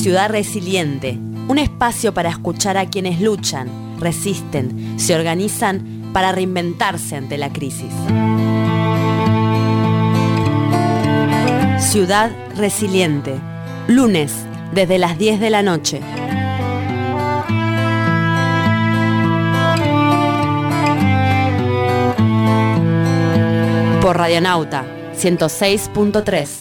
Ciudad Resiliente, un espacio para escuchar a quienes luchan, resisten, se organizan para reinventarse ante la crisis. Ciudad Resiliente, lunes desde las 10 de la noche. Por Radionauta 106.3.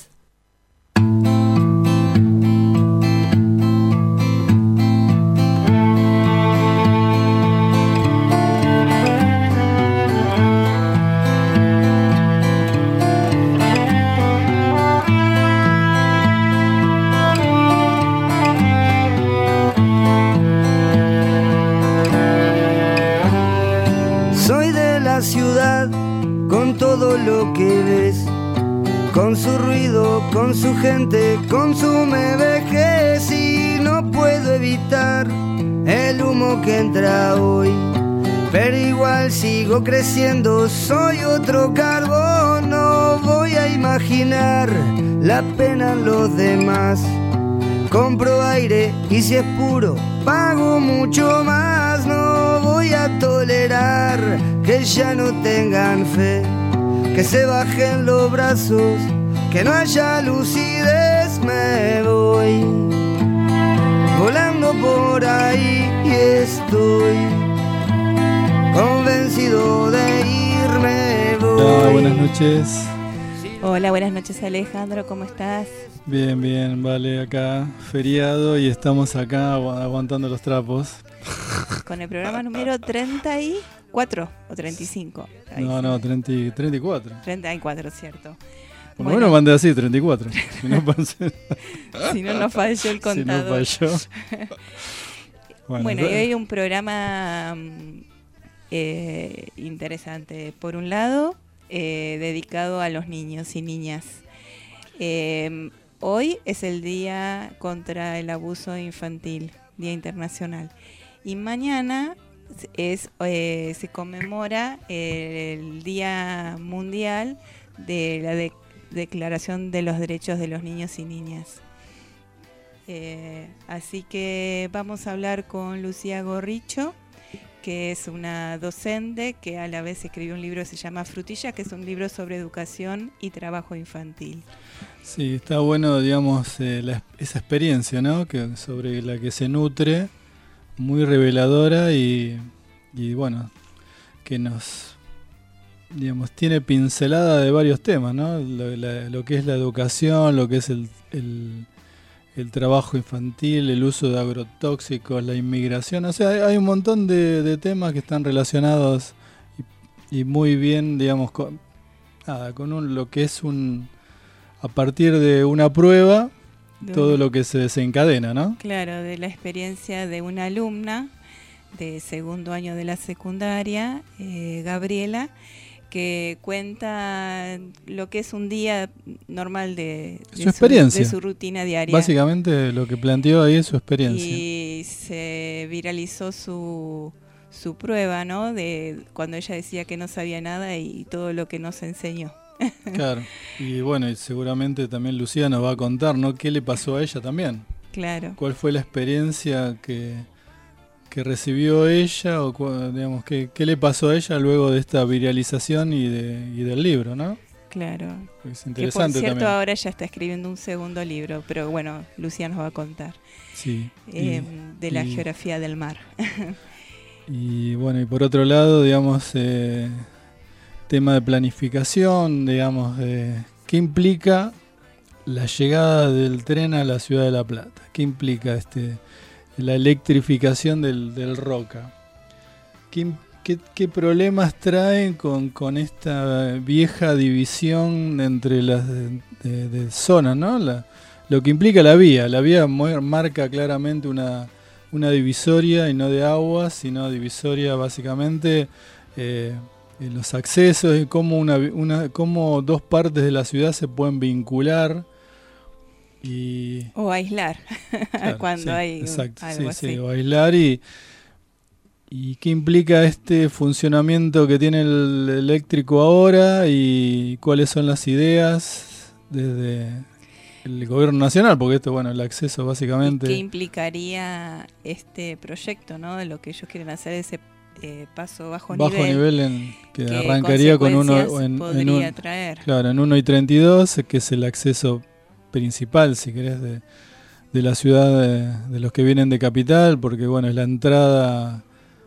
Soy de la ciudad, con todo lo que ves, con su ruido, con su gente, consume vejez y no puedo evitar el humo que entra hoy. Pero igual sigo creciendo, soy otro carbón, no voy a imaginar la pena en los demás. Compro aire y si es puro, pago mucho más. No voy a tolerar que ya no tengan fe, que se bajen los brazos, que no haya lucidez. Me voy volando por ahí y estoy convencido de irme. Voy. Hola, buenas noches. Hola, buenas noches Alejandro, ¿cómo estás? Bien, bien, vale, acá feriado y estamos acá aguantando los trapos. Con el programa número 34 o 35. No, 34. 34, cierto. Por lo menos mandé así, 34. Si no nos falló el contador. Si no falló. Bueno, y hoy hay un programa interesante. Por un lado, dedicado a los niños y niñas. Hoy es el Día contra el Abuso Infantil, Día Internacional. Y mañana se conmemora el Día Mundial de la Declaración de los Derechos de los Niños y Niñas. Así que vamos a hablar con Lucía Gorricho, que es una docente que a la vez escribió un libro que se llama Frutilla, que es un libro sobre educación y trabajo infantil. Sí, está bueno, digamos, esa experiencia, ¿no? Sobre la que se nutre, muy reveladora y bueno, que nos, digamos, tiene pincelada de varios temas, ¿no? Lo que es la educación, lo que es el trabajo infantil, el uso de agrotóxicos, la inmigración. O sea, hay un montón de temas que están relacionados y muy bien, digamos, con lo que es a partir de una prueba, todo lo que se desencadena, ¿no? Claro, de la experiencia de una alumna de segundo año de la secundaria, Gabriela, que cuenta lo que es un día normal de su experiencia, de su rutina diaria. Básicamente lo que planteó ahí es su experiencia. Y se viralizó su prueba, ¿no? De cuando ella decía que no sabía nada y todo lo que nos enseñó. Claro, y bueno, y seguramente también Lucía nos va a contar, ¿no? ¿Qué le pasó a ella también? Claro. ¿Cuál fue la experiencia que recibió ella o digamos qué le pasó a ella luego de esta viralización y del libro, ¿no? Claro. Es interesante. Que por cierto también. Ahora ella está escribiendo un segundo libro, pero bueno, Lucía nos va a contar. Sí. De la geografía del mar. Y bueno, y por otro lado, digamos, tema de planificación, digamos, ¿qué implica la llegada del tren a la ciudad de La Plata? ¿Qué implica la electrificación del Roca? ¿Qué problemas traen con esta vieja división entre las de zonas, ¿no? Lo que implica la vía. La vía marca claramente una divisoria, y no de aguas, sino divisoria básicamente en los accesos, y cómo dos partes de la ciudad se pueden vincular. O aislar, claro, cuando hay algo así. Sí, o aislar y qué implica este funcionamiento que tiene el eléctrico ahora y cuáles son las ideas desde el gobierno nacional, porque esto, bueno, el acceso básicamente... ¿Y qué implicaría este proyecto, ¿no? De lo que ellos quieren hacer, ese paso bajo nivel que arrancaría con uno podría traer. Claro, en 1 y 32, que es el acceso principal, si querés, de la ciudad, de los que vienen de Capital, porque bueno, es la entrada...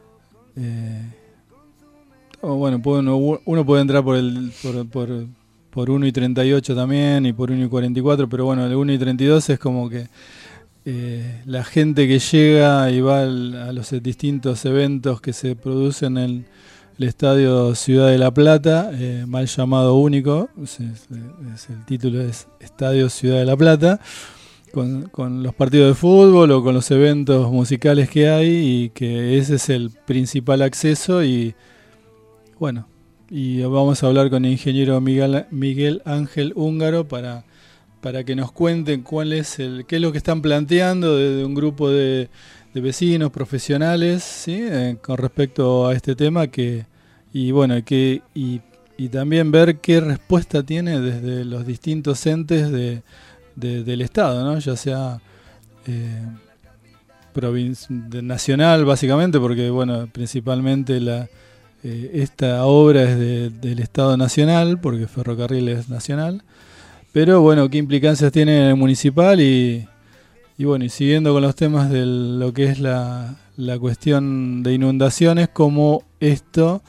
bueno, uno puede entrar por 1 y 38 también, y por 1 y 44, pero bueno, el 1 y 32 es como que la gente que llega y va a los distintos eventos que se producen en el Estadio Ciudad de La Plata, mal llamado Único, el título es Estadio Ciudad de La Plata, con los partidos de fútbol o con los eventos musicales que hay, y que ese es el principal acceso. Y bueno, y vamos a hablar con el ingeniero Miguel Ángel Húngaro para que nos cuenten qué es lo que están planteando de un grupo de vecinos profesionales, ¿sí? Con respecto a este tema, y también ver qué respuesta tiene desde los distintos entes del Estado, ¿no? Ya sea nacional, básicamente, porque bueno, principalmente esta obra es del Estado nacional, porque Ferrocarril es nacional, pero bueno, qué implicancias tiene en el municipal, y bueno, y siguiendo con los temas de lo que es la cuestión de inundaciones, cómo esto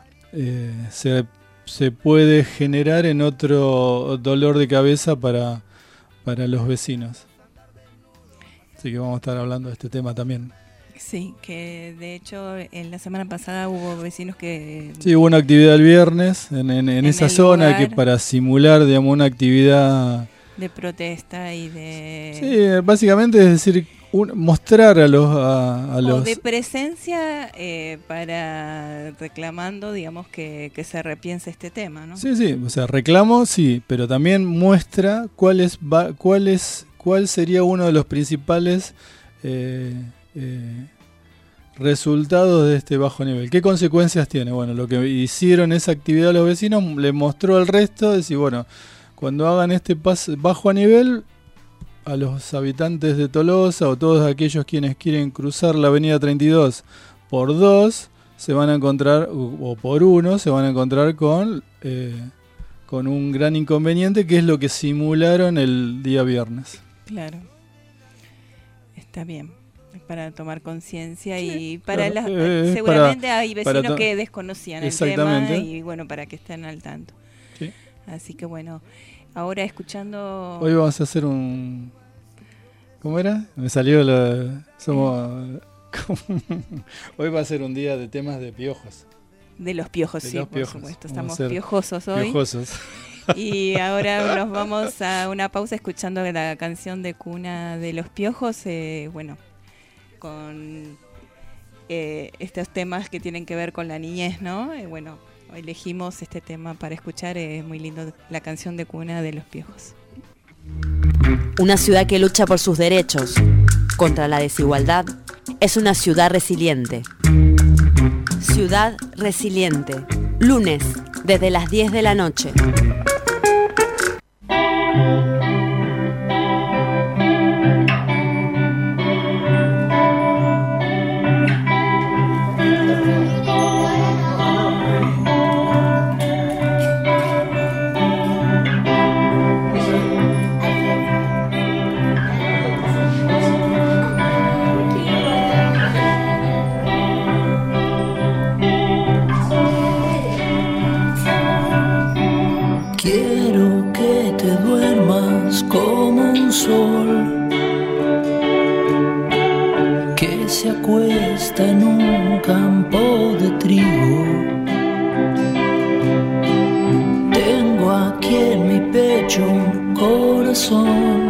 se puede generar en otro dolor de cabeza para los vecinos. Así que vamos a estar hablando de este tema también. Sí, que de hecho en la semana pasada hubo vecinos que... Sí, hubo una actividad el viernes en esa zona lugar, que para simular, digamos, una actividad... de protesta y de... Sí, básicamente es decir, mostrar a los... o de presencia para reclamando, digamos, que se repiense este tema, ¿no? Sí, o sea, reclamo, sí, pero también muestra cuál sería uno de los principales... resultados de este bajo nivel. ¿Qué consecuencias tiene? Bueno, lo que hicieron esa actividad a los vecinos le mostró al resto, decir, bueno, cuando hagan este bajo a nivel, a los habitantes de Tolosa o todos aquellos quienes quieren cruzar la avenida 32 por 2 se van a encontrar, o por 1 se van a encontrar con un gran inconveniente, que es lo que simularon el día viernes. Claro, está bien, para tomar conciencia, sí, y para claro, seguramente hay vecinos que desconocían el tema, y bueno, para que estén al tanto. Sí. Así que bueno, ahora escuchando... Hoy vamos a hacer un... ¿Cómo era? Me salió Hoy va a ser un día de temas de piojos. De los piojos, sí, por supuesto. Estamos piojosos hoy. Piojosos. Y ahora nos vamos a una pausa escuchando la canción de cuna de los piojos. Bueno, con estos temas que tienen que ver con la niñez, ¿no? Bueno, elegimos este tema para escuchar. Es muy lindo, la canción de cuna de los piojos. Una ciudad que lucha por sus derechos contra la desigualdad es una ciudad resiliente. Ciudad Resiliente, lunes, desde las 10 de la noche. Como un sol que se acuesta en un campo de trigo. Tengo aquí en mi pecho un corazón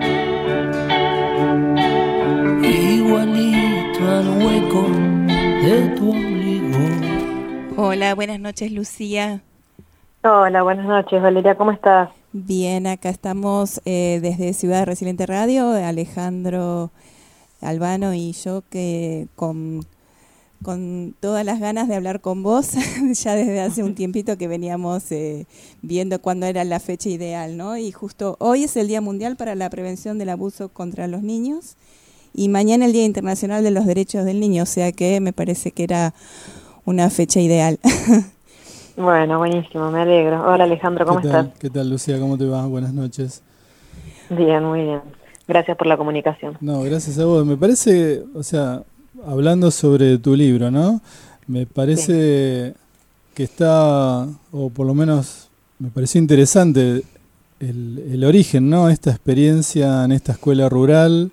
igualito al hueco de tu ombligo. Hola, buenas noches, Lucía. Hola, buenas noches, Valeria, ¿cómo estás? Bien, acá estamos desde Ciudad Resiliente Radio, Alejandro Albano y yo, que con con todas las ganas de hablar con vos, ya desde hace un tiempito que veníamos viendo cuándo era la fecha ideal, ¿no? Y justo hoy es el Día Mundial para la Prevención del Abuso contra los Niños y mañana el Día Internacional de los Derechos del Niño, o sea que me parece que era una fecha ideal. Bueno, buenísimo, me alegro. Hola Alejandro, ¿cómo estás? ¿Qué tal, Lucía? ¿Cómo te va? Buenas noches. Bien, muy bien. Gracias por la comunicación. No, gracias a vos. Me parece, o sea, hablando sobre tu libro, ¿no? Me parece que está, o por lo menos me pareció interesante el origen, ¿no? Esta experiencia en esta escuela rural,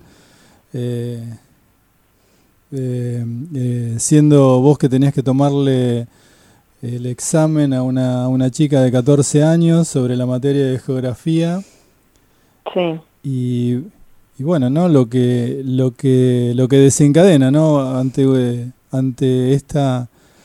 siendo vos que tenías que tomarle el examen a una chica de 14 años sobre la materia de geografía. Sí. Y bueno, ¿no? Lo que desencadena, ¿no? Ante esta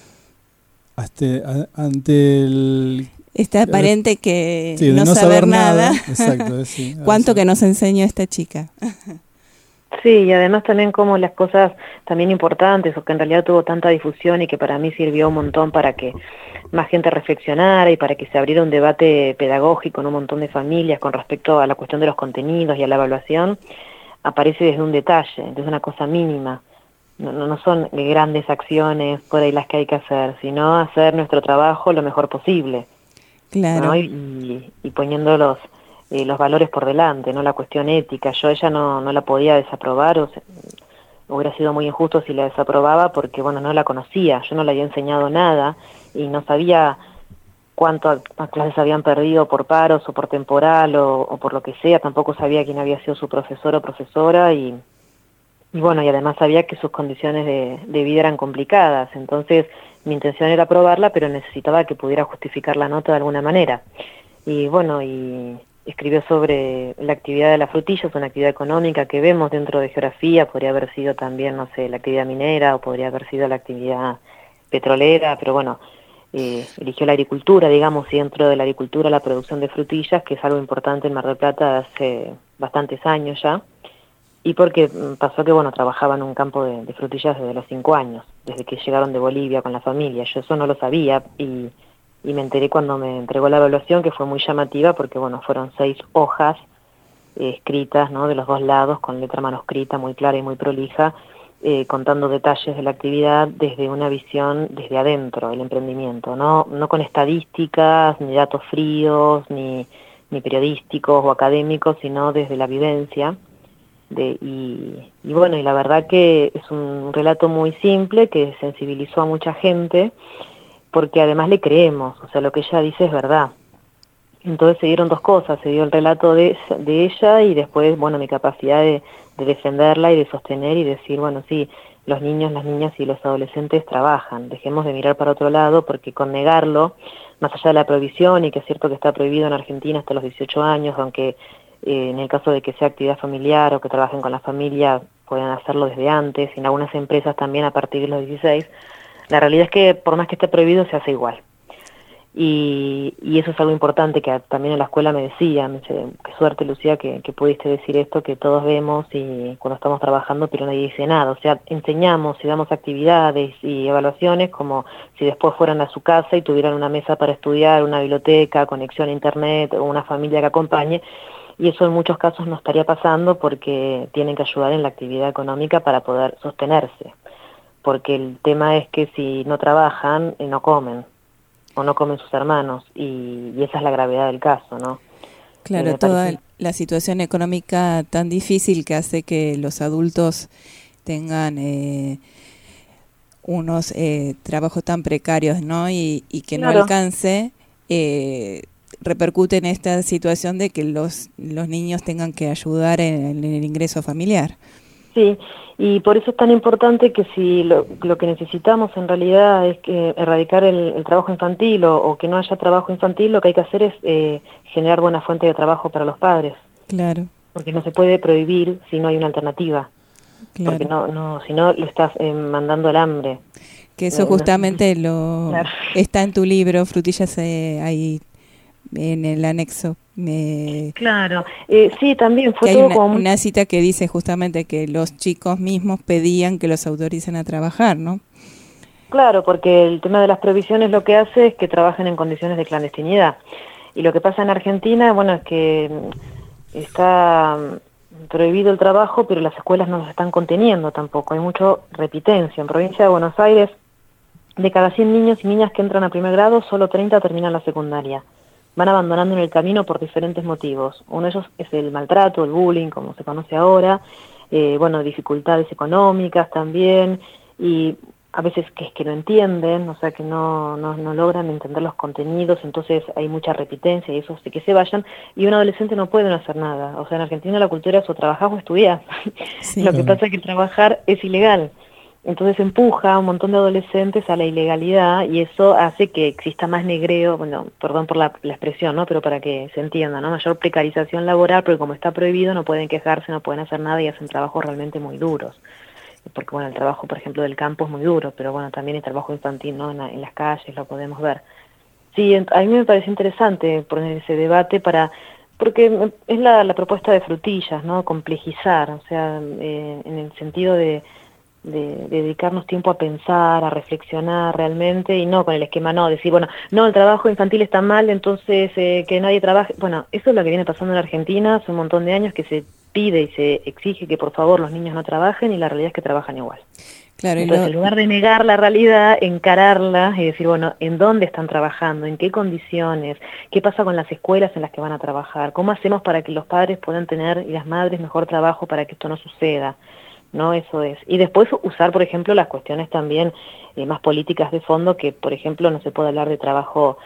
Está aparente que sí, no saber nada. Exacto, sí. Cuánto que nos enseñó esta chica. Sí, y además también como las cosas también importantes, o que en realidad tuvo tanta difusión y que para mí sirvió un montón para que más gente reflexionara y para que se abriera un debate pedagógico en un montón de familias con respecto a la cuestión de los contenidos y a la evaluación, aparece desde un detalle, desde una cosa mínima. No son grandes acciones por ahí las que hay que hacer, sino hacer nuestro trabajo lo mejor posible. Claro. ¿No? Y poniendo los valores por delante, no la cuestión ética. Yo ella no la podía desaprobar, o sea, hubiera sido muy injusto si la desaprobaba porque, bueno, no la conocía, yo no le había enseñado nada y no sabía cuántas clases habían perdido por paros o por temporal o por lo que sea, tampoco sabía quién había sido su profesor o profesora y bueno, y además sabía que sus condiciones de vida eran complicadas, entonces mi intención era aprobarla, pero necesitaba que pudiera justificar la nota de alguna manera. Y bueno, y escribió sobre la actividad de la frutilla, es una actividad económica que vemos dentro de geografía, podría haber sido también, no sé, la actividad minera o podría haber sido la actividad petrolera, pero bueno, eligió la agricultura, digamos, y dentro de la agricultura la producción de frutillas, que es algo importante en Mar del Plata hace bastantes años ya, y porque pasó que, bueno, trabajaba en un campo de frutillas desde los 5 años, desde que llegaron de Bolivia con la familia. Yo eso no lo sabía y me enteré cuando me entregó la evaluación, que fue muy llamativa porque, bueno, fueron 6 hojas escritas, ¿no?, de los dos lados, con letra manuscrita muy clara y muy prolija, contando detalles de la actividad desde una visión desde adentro, el emprendimiento, no con estadísticas, ni datos fríos, ni periodísticos o académicos, sino desde la vivencia. Y bueno, y la verdad que es un relato muy simple que sensibilizó a mucha gente, porque además le creemos, o sea, lo que ella dice es verdad. Entonces se dieron dos cosas, se dio el relato de ella y después, bueno, mi capacidad de defenderla y de sostener y decir, bueno, sí, los niños, las niñas y los adolescentes trabajan, dejemos de mirar para otro lado, porque con negarlo, más allá de la prohibición, y que es cierto que está prohibido en Argentina hasta los 18 años, aunque en el caso de que sea actividad familiar o que trabajen con la familia, pueden hacerlo desde antes, y en algunas empresas también a partir de los 16, la realidad es que por más que esté prohibido se hace igual. Y eso es algo importante que también en la escuela me decía, me dice, qué suerte Lucía que pudiste decir esto, que todos vemos y cuando estamos trabajando pero nadie dice nada, o sea, enseñamos y damos actividades y evaluaciones como si después fueran a su casa y tuvieran una mesa para estudiar, una biblioteca, conexión a internet o una familia que acompañe, y eso en muchos casos no estaría pasando porque tienen que ayudar en la actividad económica para poder sostenerse, porque el tema es que si no trabajan, no comen, o no comen sus hermanos, y esa es la gravedad del caso, ¿no? Claro, toda la situación económica tan difícil que hace que los adultos tengan unos trabajos tan precarios, ¿no? Y que no alcance, repercute en esta situación de que los niños tengan que ayudar en el ingreso familiar. Sí, y por eso es tan importante que si lo que necesitamos en realidad es que erradicar el trabajo infantil o que no haya trabajo infantil, lo que hay que hacer es generar buena fuente de trabajo para los padres. Claro. Porque no se puede prohibir si no hay una alternativa. Claro. Porque si no lo estás mandando al hambre. Que eso justamente claro. Está en tu libro, Frutillas, ahí en el anexo. Claro, sí, también fue todo como una cita que dice justamente que los chicos mismos pedían que los autoricen a trabajar, ¿no? Claro, porque el tema de las prohibiciones lo que hace es que trabajen en condiciones de clandestinidad. Y lo que pasa en Argentina, bueno, es que está prohibido el trabajo, pero las escuelas no los están conteniendo tampoco. Hay mucha repitencia. En provincia de Buenos Aires, de cada 100 niños y niñas que entran a primer grado, solo 30 terminan la secundaria. Van abandonando en el camino por diferentes motivos. Uno de ellos es el maltrato, el bullying, como se conoce ahora, bueno, dificultades económicas también, y a veces que es que no entienden, o sea, que no logran entender los contenidos, entonces hay mucha repitencia y eso hace que se vayan, y un adolescente no puede no hacer nada. O sea, en Argentina la cultura es o trabajás o estudiás. Sí, lo que pasa es que trabajar es ilegal. Entonces empuja a un montón de adolescentes a la ilegalidad y eso hace que exista más negreo, bueno, perdón por la expresión, ¿no? Pero para que se entienda, ¿no? Mayor precarización laboral, porque como está prohibido no pueden quejarse, no pueden hacer nada y hacen trabajos realmente muy duros. Porque, bueno, el trabajo, por ejemplo, del campo es muy duro, pero bueno, también el trabajo infantil, ¿no? En las calles lo podemos ver. Sí, a mí me parece interesante poner ese debate porque es la propuesta de Frutillas, ¿no? Complejizar, o sea, en el sentido de dedicarnos tiempo a pensar, a reflexionar realmente, y no con el esquema, no, decir, bueno, no, el trabajo infantil está mal, entonces que nadie trabaje. Bueno, eso es lo que viene pasando en Argentina hace un montón de años, que se pide y se exige que por favor los niños no trabajen, y la realidad es que trabajan igual. Claro, entonces, en lugar de negar la realidad, encararla y decir, bueno, ¿en dónde están trabajando? ¿En qué condiciones? ¿Qué pasa con las escuelas en las que van a trabajar? ¿Cómo hacemos para que los padres puedan tener, y las madres, mejor trabajo para que esto no suceda? ¿No? Eso es. Y después usar, por ejemplo, las cuestiones también más políticas de fondo, que, por ejemplo, no se puede hablar de trabajo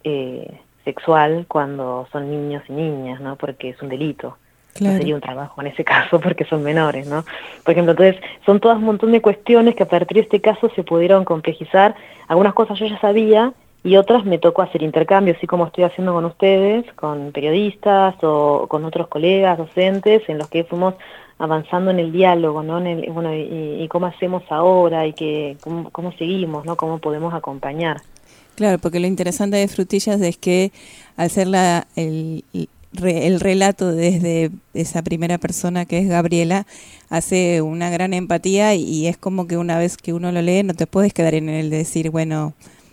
sexual cuando son niños y niñas, ¿no? Porque es un delito. Claro. No sería un trabajo en ese caso porque son menores, ¿no? Por ejemplo, entonces son todas un montón de cuestiones que a partir de este caso se pudieron complejizar. Algunas cosas yo ya sabía y otras me tocó hacer intercambios, así como estoy haciendo con ustedes, con periodistas o con otros colegas, docentes, en los que fuimos avanzando en el diálogo, ¿no? Bueno, y cómo hacemos ahora y cómo seguimos, ¿no? Cómo podemos acompañar. Claro, porque lo interesante de Frutillas es que al ser el relato desde esa primera persona que es Gabriela, hace una gran empatía y es como que una vez que uno lo lee no te puedes quedar en el de decir, bueno,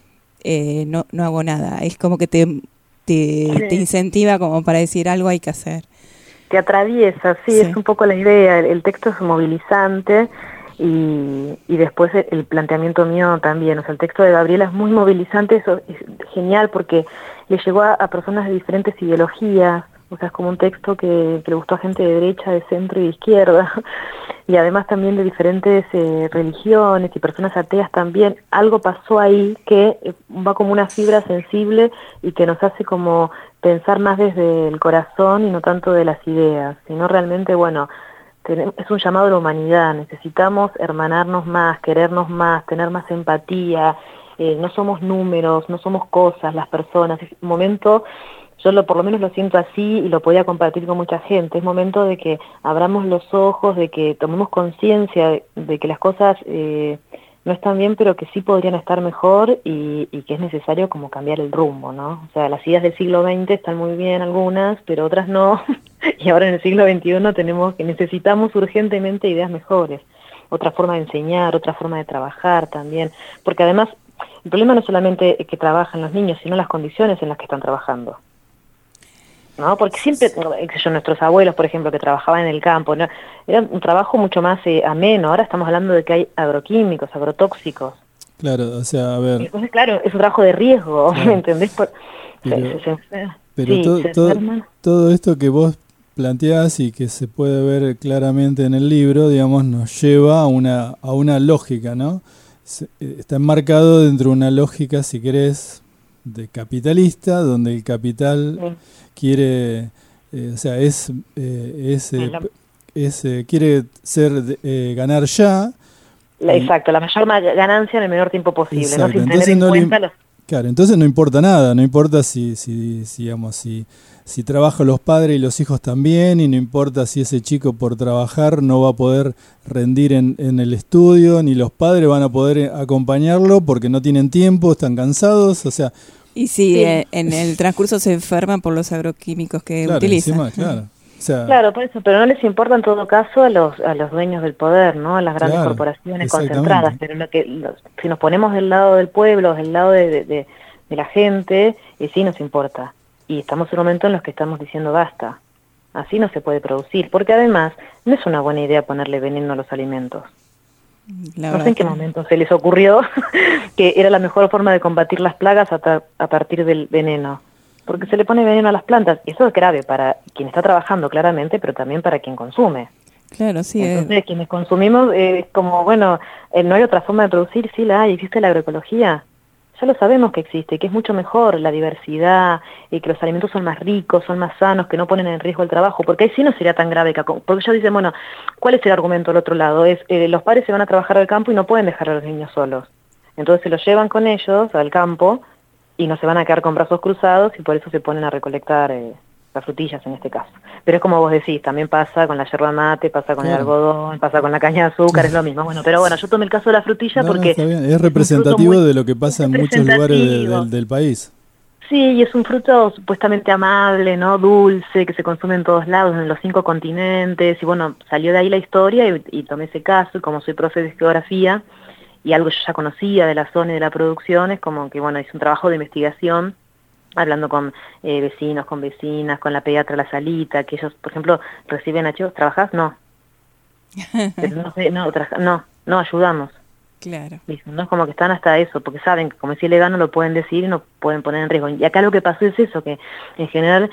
no hago nada. Es como que te incentiva como para decir algo hay que hacer. Te atraviesa, sí, es un poco la idea. El texto es movilizante y después el planteamiento mío también. O sea, el texto de Gabriela es muy movilizante, eso es genial porque le llegó a personas de diferentes ideologías. O sea, es como un texto que le gustó a gente de derecha, de centro y de izquierda, y además también de diferentes religiones y personas ateas también. Algo pasó ahí que va como una fibra sensible y que nos hace como pensar más desde el corazón y no tanto de las ideas, sino realmente, bueno, es un llamado a la humanidad. Necesitamos hermanarnos más, querernos más, tener más empatía. No somos números, no somos cosas las personas. Es un momento... Yo por lo menos lo siento así y lo podía compartir con mucha gente. Es momento de que abramos los ojos, de que tomemos conciencia de que las cosas no están bien, pero que sí podrían estar mejor y que es necesario como cambiar el rumbo, ¿no? O sea, las ideas del siglo XX están muy bien algunas, pero otras no. Y ahora en el siglo XXI necesitamos urgentemente ideas mejores. Otra forma de enseñar, otra forma de trabajar también. Porque además el problema no es solamente que trabajan los niños, sino las condiciones en las que están trabajando. ¿No? Porque siempre, nuestros abuelos, por ejemplo, que trabajaban en el campo, ¿no? Era un trabajo mucho más ameno. Ahora estamos hablando de que hay agroquímicos, agrotóxicos. Claro, o sea, a ver. Entonces, claro, es un trabajo de riesgo, claro. ¿Me entendés? Todo esto que vos planteás y que se puede ver claramente en el libro, digamos, nos lleva a una lógica, ¿no? Está enmarcado dentro de una lógica, si querés, de capitalista, donde el capital quiere, o sea, quiere ganar ya. Exacto, la mayor ganancia en el menor tiempo posible, exacto. ¿no? Sin tener en cuenta Claro, entonces no importa nada, no importa si trabajan los padres y los hijos también, y no importa si ese chico por trabajar no va a poder rendir en el estudio, ni los padres van a poder acompañarlo porque no tienen tiempo, están cansados, o sea... Y si en el transcurso se enferman por los agroquímicos que utilizan. Encima, claro. sea, Claro, por eso, pero no les importa en todo caso a los dueños del poder, ¿no? A las grandes claro, corporaciones exactamente. concentradas. Pero si nos ponemos del lado del pueblo, del lado de la gente, sí nos importa. Y estamos en un momento en los que estamos diciendo basta. Así no se puede producir, porque además no es una buena idea ponerle veneno a los alimentos. No sé en qué momento se les ocurrió que era la mejor forma de combatir las plagas a partir del veneno. Porque se le pone veneno a las plantas, y eso es grave para quien está trabajando claramente, pero también para quien consume. Claro, sí. Entonces, quienes consumimos, como, bueno, no hay otra forma de producir, sí la hay, existe la agroecología. Ya lo sabemos que existe, que es mucho mejor la diversidad, que los alimentos son más ricos, son más sanos, que no ponen en riesgo el trabajo, porque ahí sí no sería tan grave, porque ellos dicen, bueno, ¿cuál es el argumento del otro lado? Es los padres se van a trabajar al campo y no pueden dejar a los niños solos. Entonces se los llevan con ellos al campo y no se van a quedar con brazos cruzados y por eso se ponen a recolectar las frutillas en este caso. Pero es como vos decís, también pasa con la yerba mate, pasa con el algodón, pasa con la caña de azúcar, es lo mismo. Bueno, pero bueno, yo tomé el caso de la frutilla porque... está bien. Es representativo de lo que pasa en muchos lugares del país. Sí, y es un fruto supuestamente amable, ¿no? Dulce, que se consume en todos lados, en los 5 continentes, y bueno, salió de ahí la historia y tomé ese caso, y como soy profe de geografía, y algo yo ya conocía de la zona y de la producción, es como que, bueno, hice un trabajo de investigación, hablando con vecinos, con vecinas, con la pediatra La Salita, que ellos, por ejemplo, reciben a chicos, ¿trabajás? No. Pero no sé, no, ayudamos. Claro. No es como que están hasta eso, porque saben que como es ilegal no lo pueden decir y no pueden poner en riesgo. Y acá lo que pasó es eso, que en general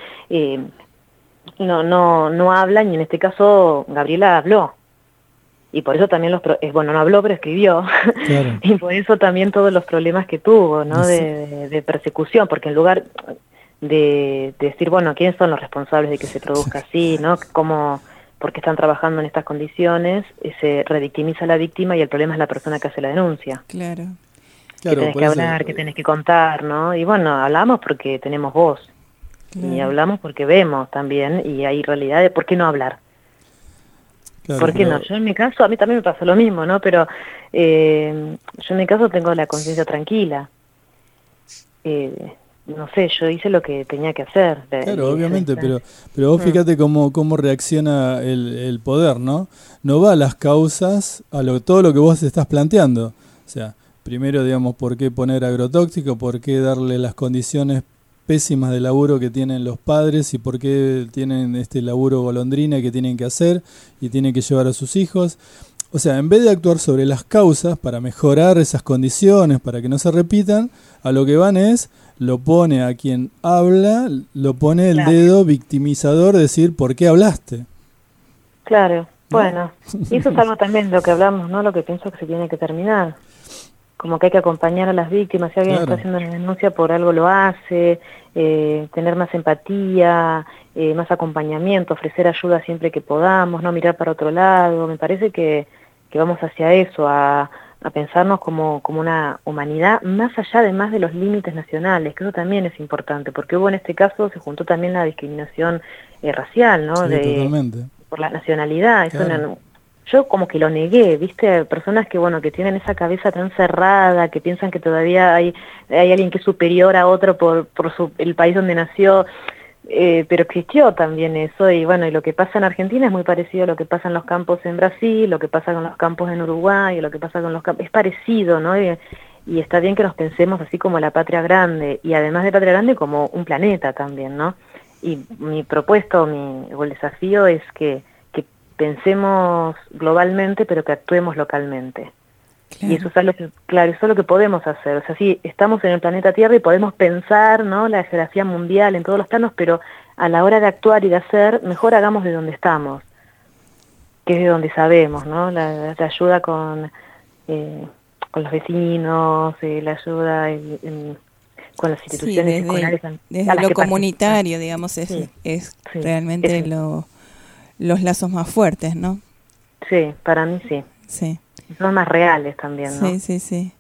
no hablan, y en este caso Gabriela habló. Y por eso también no habló, pero escribió. Claro. Y por eso también todos los problemas que tuvo, ¿no? De persecución, porque en lugar de decir, bueno, ¿quiénes son los responsables de que se produzca así, ¿no? ¿Por qué están trabajando en estas condiciones? Se revictimiza a la víctima y el problema es la persona que hace la denuncia. Claro. Que tenés que hablar, que tenés que contar, ¿no? Y bueno, hablamos porque tenemos voz. Claro. Y hablamos porque vemos también, y hay realidad de por qué no hablar. Claro, ¿por qué no? Yo en mi caso, a mí también me pasó lo mismo, ¿no? Pero yo en mi caso tengo la conciencia tranquila. No sé, yo hice lo que tenía que hacer. Claro, obviamente, pero vos fíjate cómo reacciona el poder, ¿no? No va a las causas, todo lo que vos estás planteando. O sea, primero, digamos, ¿por qué poner agrotóxico? ¿Por qué darle las condiciones pésimas de laburo que tienen los padres? ¿Y por qué tienen este laburo golondrina que tienen que hacer y tienen que llevar a sus hijos? O sea, en vez de actuar sobre las causas para mejorar esas condiciones, para que no se repitan, a lo que van lo pone a quien habla, lo pone el dedo victimizador, decir, ¿por qué hablaste? Claro, bueno, y eso es algo también de lo que hablamos, ¿no? Lo que pienso que se tiene que terminar. Como que hay que acompañar a las víctimas, si alguien está haciendo una denuncia por algo lo hace, tener más empatía, más acompañamiento, ofrecer ayuda siempre que podamos, no mirar para otro lado. Me parece que vamos hacia eso, a pensarnos como una humanidad más allá de los límites nacionales, que eso también es importante, porque hubo en este caso, se juntó también la discriminación racial, ¿no? Sí, totalmente. Por la nacionalidad, Claro. eso yo como que lo negué, ¿viste? Personas que, bueno, que tienen esa cabeza tan cerrada, que piensan que todavía hay alguien que es superior a otro por el país donde nació, pero existió también eso, y bueno, y lo que pasa en Argentina es muy parecido a lo que pasa en los campos en Brasil, lo que pasa con los campos en Uruguay, lo que pasa con los campos, es parecido, ¿no? Y está bien que nos pensemos así como la patria grande, y además de patria grande como un planeta también, ¿no? Y mi propuesta o el desafío es que pensemos globalmente, pero que actuemos localmente. Claro. Y eso es algo que, claro, eso es lo que podemos hacer. O sea, sí, estamos en el planeta Tierra y podemos pensar, ¿no?, la geografía mundial en todos los planos, pero a la hora de actuar y de hacer, mejor hagamos de donde estamos, que es de donde sabemos, ¿no? La ayuda con los vecinos, la ayuda con las instituciones escolares. Desde lo comunitario, digamos, es realmente los lazos más fuertes, ¿no? Sí, para mí sí. Sí. Son más reales también, ¿no? Sí.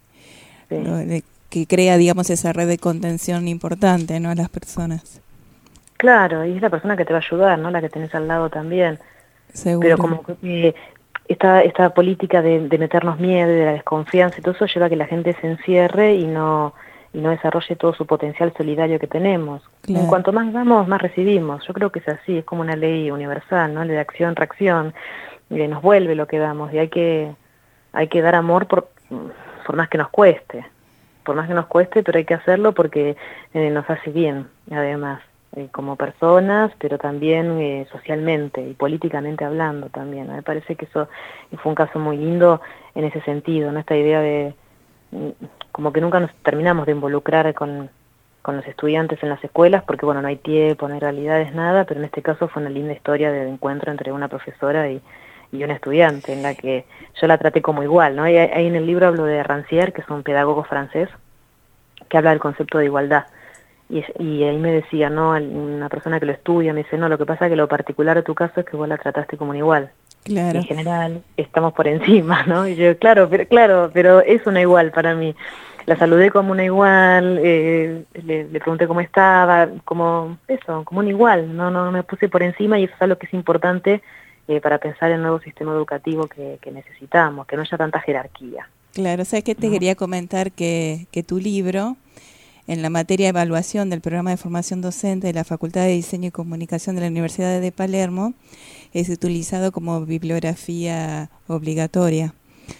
Que crea, digamos, esa red de contención importante, ¿no?, a las personas. Claro, y es la persona que te va a ayudar, ¿no?, la que tenés al lado también. Seguro. Pero como que esta política de meternos miedo y de la desconfianza y todo eso lleva a que la gente se encierre y no no desarrolle todo su potencial solidario que tenemos. Claro. En cuanto más damos, más recibimos. Yo creo que es así, es como una ley universal, ¿no? Ley de acción-reacción, nos vuelve lo que damos, y hay que dar amor por más que nos cueste. Por más que nos cueste, pero hay que hacerlo porque nos hace bien, además, como personas, pero también socialmente y políticamente hablando también, ¿no? Me parece que eso fue un caso muy lindo en ese sentido, ¿no? Esta idea de como que nunca nos terminamos de involucrar con los estudiantes en las escuelas, porque bueno, no hay tiempo, no hay realidades, nada, pero en este caso fue una linda historia de encuentro entre una profesora y un estudiante, en la que yo la traté como igual, ¿no? Y ahí en el libro hablo de Rancière, que es un pedagogo francés, que habla del concepto de igualdad. Y ahí me decía, ¿no? Una persona que lo estudia, me dice, no, lo que pasa es que lo particular de tu caso es que vos la trataste como un igual. Claro. En general, estamos por encima, ¿no? Y yo, claro, pero es una igual para mí. La saludé como una igual, le pregunté cómo estaba, como un igual, no me puse por encima, y eso es algo que es importante para pensar en el nuevo sistema educativo que necesitamos, que no haya tanta jerarquía. Claro, ¿sabes qué? Te quería comentar que tu libro, en la materia de evaluación del programa de formación docente de la Facultad de Diseño y Comunicación de la Universidad de Palermo, es utilizado como bibliografía obligatoria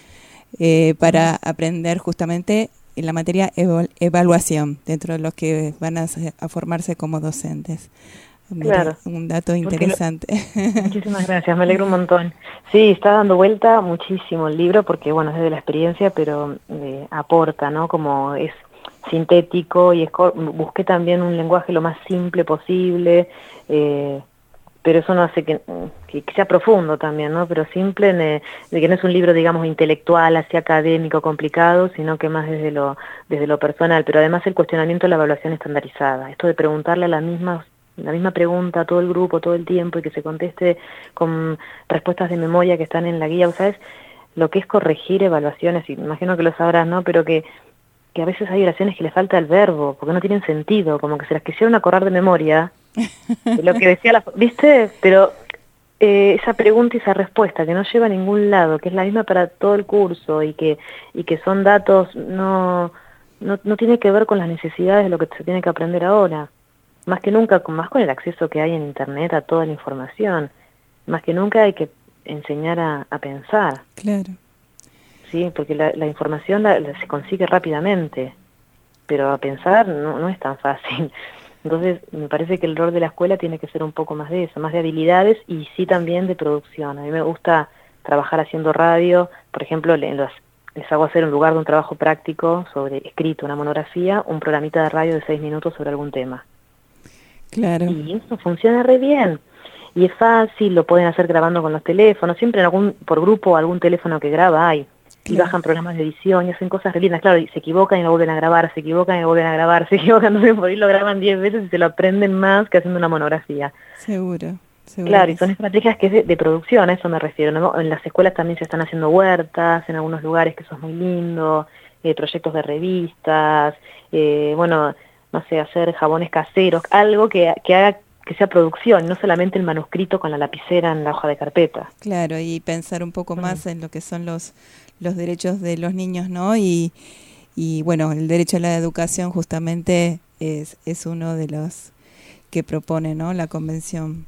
para aprender justamente en la materia evaluación, dentro de los que van a formarse como docentes. Claro. Un dato interesante. Muchísimas gracias, me alegro un montón. Sí, está dando vuelta muchísimo el libro porque, bueno, es de la experiencia, pero aporta, ¿no? Como es sintético y busqué también un lenguaje lo más simple posible, pero eso no hace que sea profundo también, ¿no? Pero simple, de que no es un libro, digamos, intelectual, así académico, complicado, sino que más desde lo personal, pero además el cuestionamiento de la evaluación estandarizada, esto de preguntarle a la misma pregunta a todo el grupo, todo el tiempo, y que se conteste con respuestas de memoria que están en la guía. ¿Sabes lo que es corregir evaluaciones? Y imagino que lo sabrás, ¿no? Pero que a veces hay oraciones que le falta el verbo, porque no tienen sentido, como que se las quisieron acordar de memoria, de lo que decía ¿viste? Pero esa pregunta y esa respuesta que no lleva a ningún lado, que es la misma para todo el curso, y que son datos, no tiene que ver con las necesidades de lo que se tiene que aprender ahora. Más que nunca, más con el acceso que hay en Internet a toda la información, más que nunca hay que enseñar a pensar. Claro. Sí, porque la información se consigue rápidamente, pero a pensar no es tan fácil. Entonces, me parece que el rol de la escuela tiene que ser un poco más de eso, más de habilidades y sí también de producción. A mí me gusta trabajar haciendo radio, por ejemplo, les hago hacer en lugar de un trabajo práctico sobre escrito, una monografía, un programita de radio de 6 minutos sobre algún tema. Claro. Y eso funciona re bien. Y es fácil, lo pueden hacer grabando con los teléfonos, siempre por grupo algún teléfono que graba hay. Y Claro. bajan programas de edición y hacen cosas re lindas, claro, y se equivocan y lo vuelven a grabar, se equivocan y lo vuelven a grabar, se equivocan, entonces por ahí lo graban 10 veces y se lo aprenden más que haciendo una monografía. Seguro. Claro, y son estrategias que es de producción, a eso me refiero, ¿no? En las escuelas también se están haciendo huertas, en algunos lugares, que eso es muy lindo, proyectos de revistas, bueno, no sé, hacer jabones caseros, algo que haga que sea producción, no solamente el manuscrito con la lapicera en la hoja de carpeta. Claro, y pensar un poco más en lo que son los derechos de los niños, ¿no? Y bueno, el derecho a la educación justamente es uno de los que propone, ¿no? La Convención.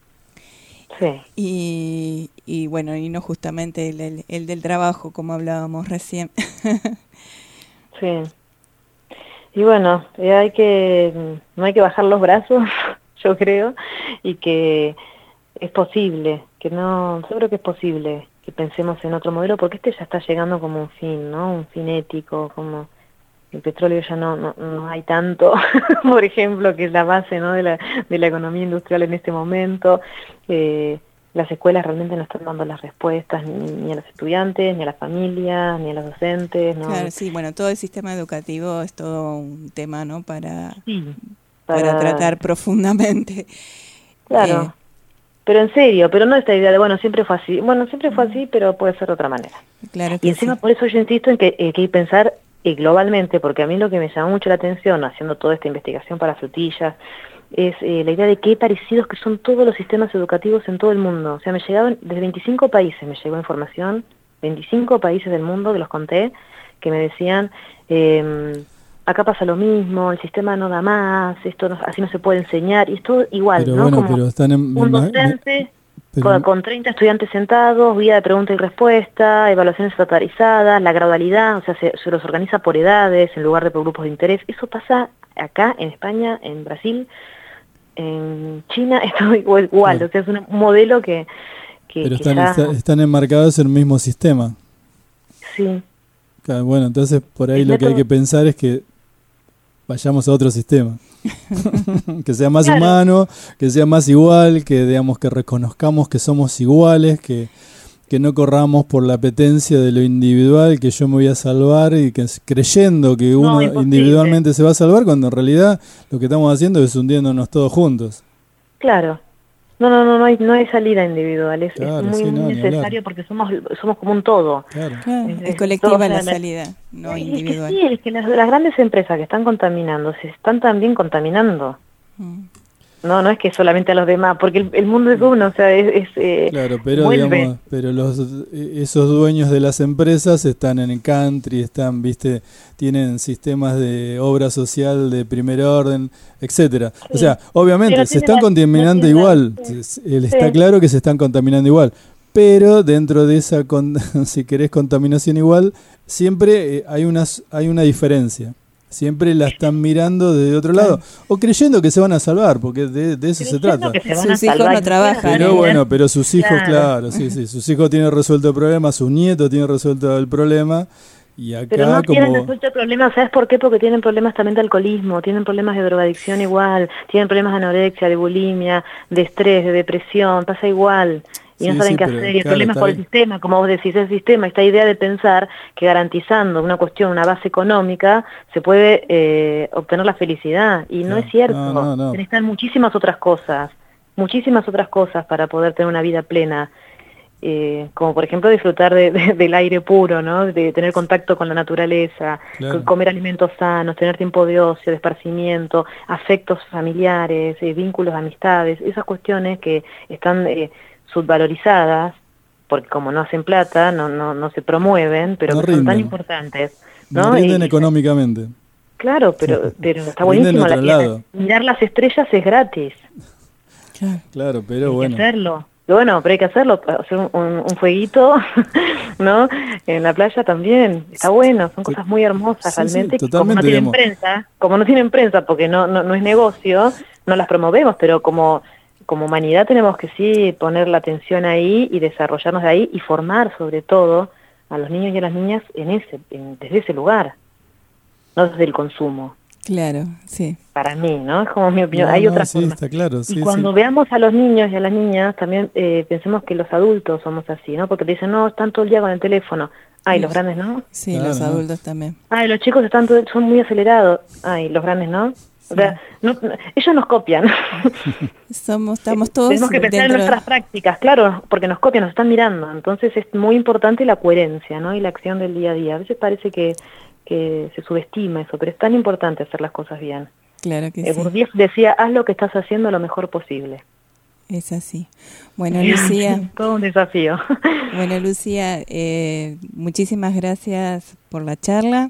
Sí. Y bueno, y no justamente el del trabajo, como hablábamos recién. Sí. Y bueno, no hay que bajar los brazos, yo creo, y que es posible, yo creo que es posible que pensemos en otro modelo, porque este ya está llegando como un fin, ¿no? Un fin ético, como el petróleo ya no hay tanto, por ejemplo, que es la base, ¿no? de la economía industrial en este momento. Las escuelas realmente no están dando las respuestas ni a los estudiantes, ni a las familias, ni a los docentes, ¿no? Claro, sí, bueno, todo el sistema educativo es todo un tema, ¿no? Para tratar profundamente. Claro, pero en serio, pero no esta idea de, bueno, siempre fue así. Bueno, siempre fue así, pero puede ser de otra manera. Claro que y encima sí. por eso yo insisto en que hay que pensar globalmente, porque a mí lo que me llamó mucho la atención haciendo toda esta investigación para Frutillas es la idea de qué parecidos que son todos los sistemas educativos en todo el mundo. O sea, me llegaban desde 25 países, me llegó información, 25 países del mundo, que los conté, que me decían, acá pasa lo mismo, el sistema no da más, esto no, así no se puede enseñar, y es todo igual, Pero ¿no? bueno, Como pero están en... un docente pero- con 30 estudiantes sentados, guía de pregunta y respuesta, evaluaciones estatalizadas, la gradualidad, o sea, se los organiza por edades en lugar de por grupos de interés. Eso pasa acá, en España, en Brasil, en China, es todo igual, Claro. o sea, es un modelo que Pero ya... están enmarcados en el mismo sistema. Sí, Claro, bueno, entonces por ahí el lo que hay método... que pensar es que vayamos a otro sistema. Que sea más Claro. humano, que sea más igual, que digamos que reconozcamos que somos iguales, que no corramos por la apetencia de lo individual, que yo me voy a salvar y que creyendo que uno imposible. individualmente se va a salvar, cuando en realidad lo que estamos haciendo es hundiéndonos todos juntos. Claro. No hay salida individual, es Claro, muy, sí, muy no, ni necesario hablar. porque somos como un todo. Claro. Claro, Es es colectiva todo, o sea, la salida, no Es que individual. sí, es que las grandes empresas que están contaminando se están también contaminando. Mm. No es que solamente a los demás, porque el mundo es uno, o sea, Claro, pero vuelve. digamos, pero esos dueños de las empresas están en el country, tienen sistemas de obra social de primer orden, etcétera. O sea, obviamente Pero se tiene están contaminando igual, está claro que se están contaminando igual, pero dentro de esa, si querés, contaminación igual, siempre hay una diferencia. Siempre la están mirando de otro lado, o creyendo que se van a salvar, porque de eso se trata. Que se van Sus a hijos salvar, no trabajan, Pero bueno, pero sus hijos, claro, sí, sus hijos tienen resuelto el problema, sus nietos tienen resuelto el problema, y acá Pero no tienen como... resuelto el problema, ¿sabes por qué? Porque tienen problemas también de alcoholismo, tienen problemas de drogadicción igual, tienen problemas de anorexia, de bulimia, de estrés, de depresión, pasa igual. Y no Sí, saben sí, qué pero, hacer, y el claro, problema es está por el bien. sistema, como vos decís, el sistema, esta idea de pensar que garantizando una cuestión, una base económica, se puede obtener la felicidad, y no Claro. es cierto, No. se necesitan muchísimas otras cosas para poder tener una vida plena. Como por ejemplo disfrutar del aire puro, ¿no? De tener contacto con la naturaleza, Claro. comer alimentos sanos, tener tiempo de ocio, de esparcimiento, afectos familiares, vínculos, amistades, esas cuestiones que están subvalorizadas, porque como no hacen plata, no se promueven, pero No que son tan rinden. importantes, No ¿no? rinden económicamente. Claro, pero está Rinden buenísimo. otro lado. Mirar las estrellas es gratis. Claro. Claro, pero Hay bueno. que hacerlo. Y bueno, pero hay que hacerlo, hacer un fueguito, ¿no? En la playa también, está bueno, son cosas muy hermosas Sí, realmente, sí, que como no totalmente, tienen digamos. prensa, porque no es negocio, no las promovemos, pero como humanidad tenemos que sí poner la atención ahí y desarrollarnos de ahí y formar sobre todo a los niños y a las niñas desde ese lugar, no desde el consumo. Claro, sí. Para mí, ¿no? Es como mi opinión. No, Hay no, otras sí, formas. está claro. Sí, Y cuando sí. veamos a los niños y a las niñas, también pensemos que los adultos somos así, ¿no? Porque te dicen, no, están todo el día con el teléfono. Ay, los grandes, ¿no? Sí, Claro, los ¿no? adultos también. Ay, los chicos son muy acelerados. Ay, los grandes, ¿no? O sea, ellos nos copian. Estamos todos Tenemos que pensar en dentro. nuestras prácticas, claro, porque nos copian, nos están mirando. Entonces es muy importante la coherencia, ¿no? Y la acción del día a día. A veces parece que se subestima eso, pero es tan importante hacer las cosas bien. Claro que sí, Bourdieu decía, haz lo que estás haciendo lo mejor posible. es así. Bueno, Lucía, Todo un desafío. muchísimas gracias por la charla.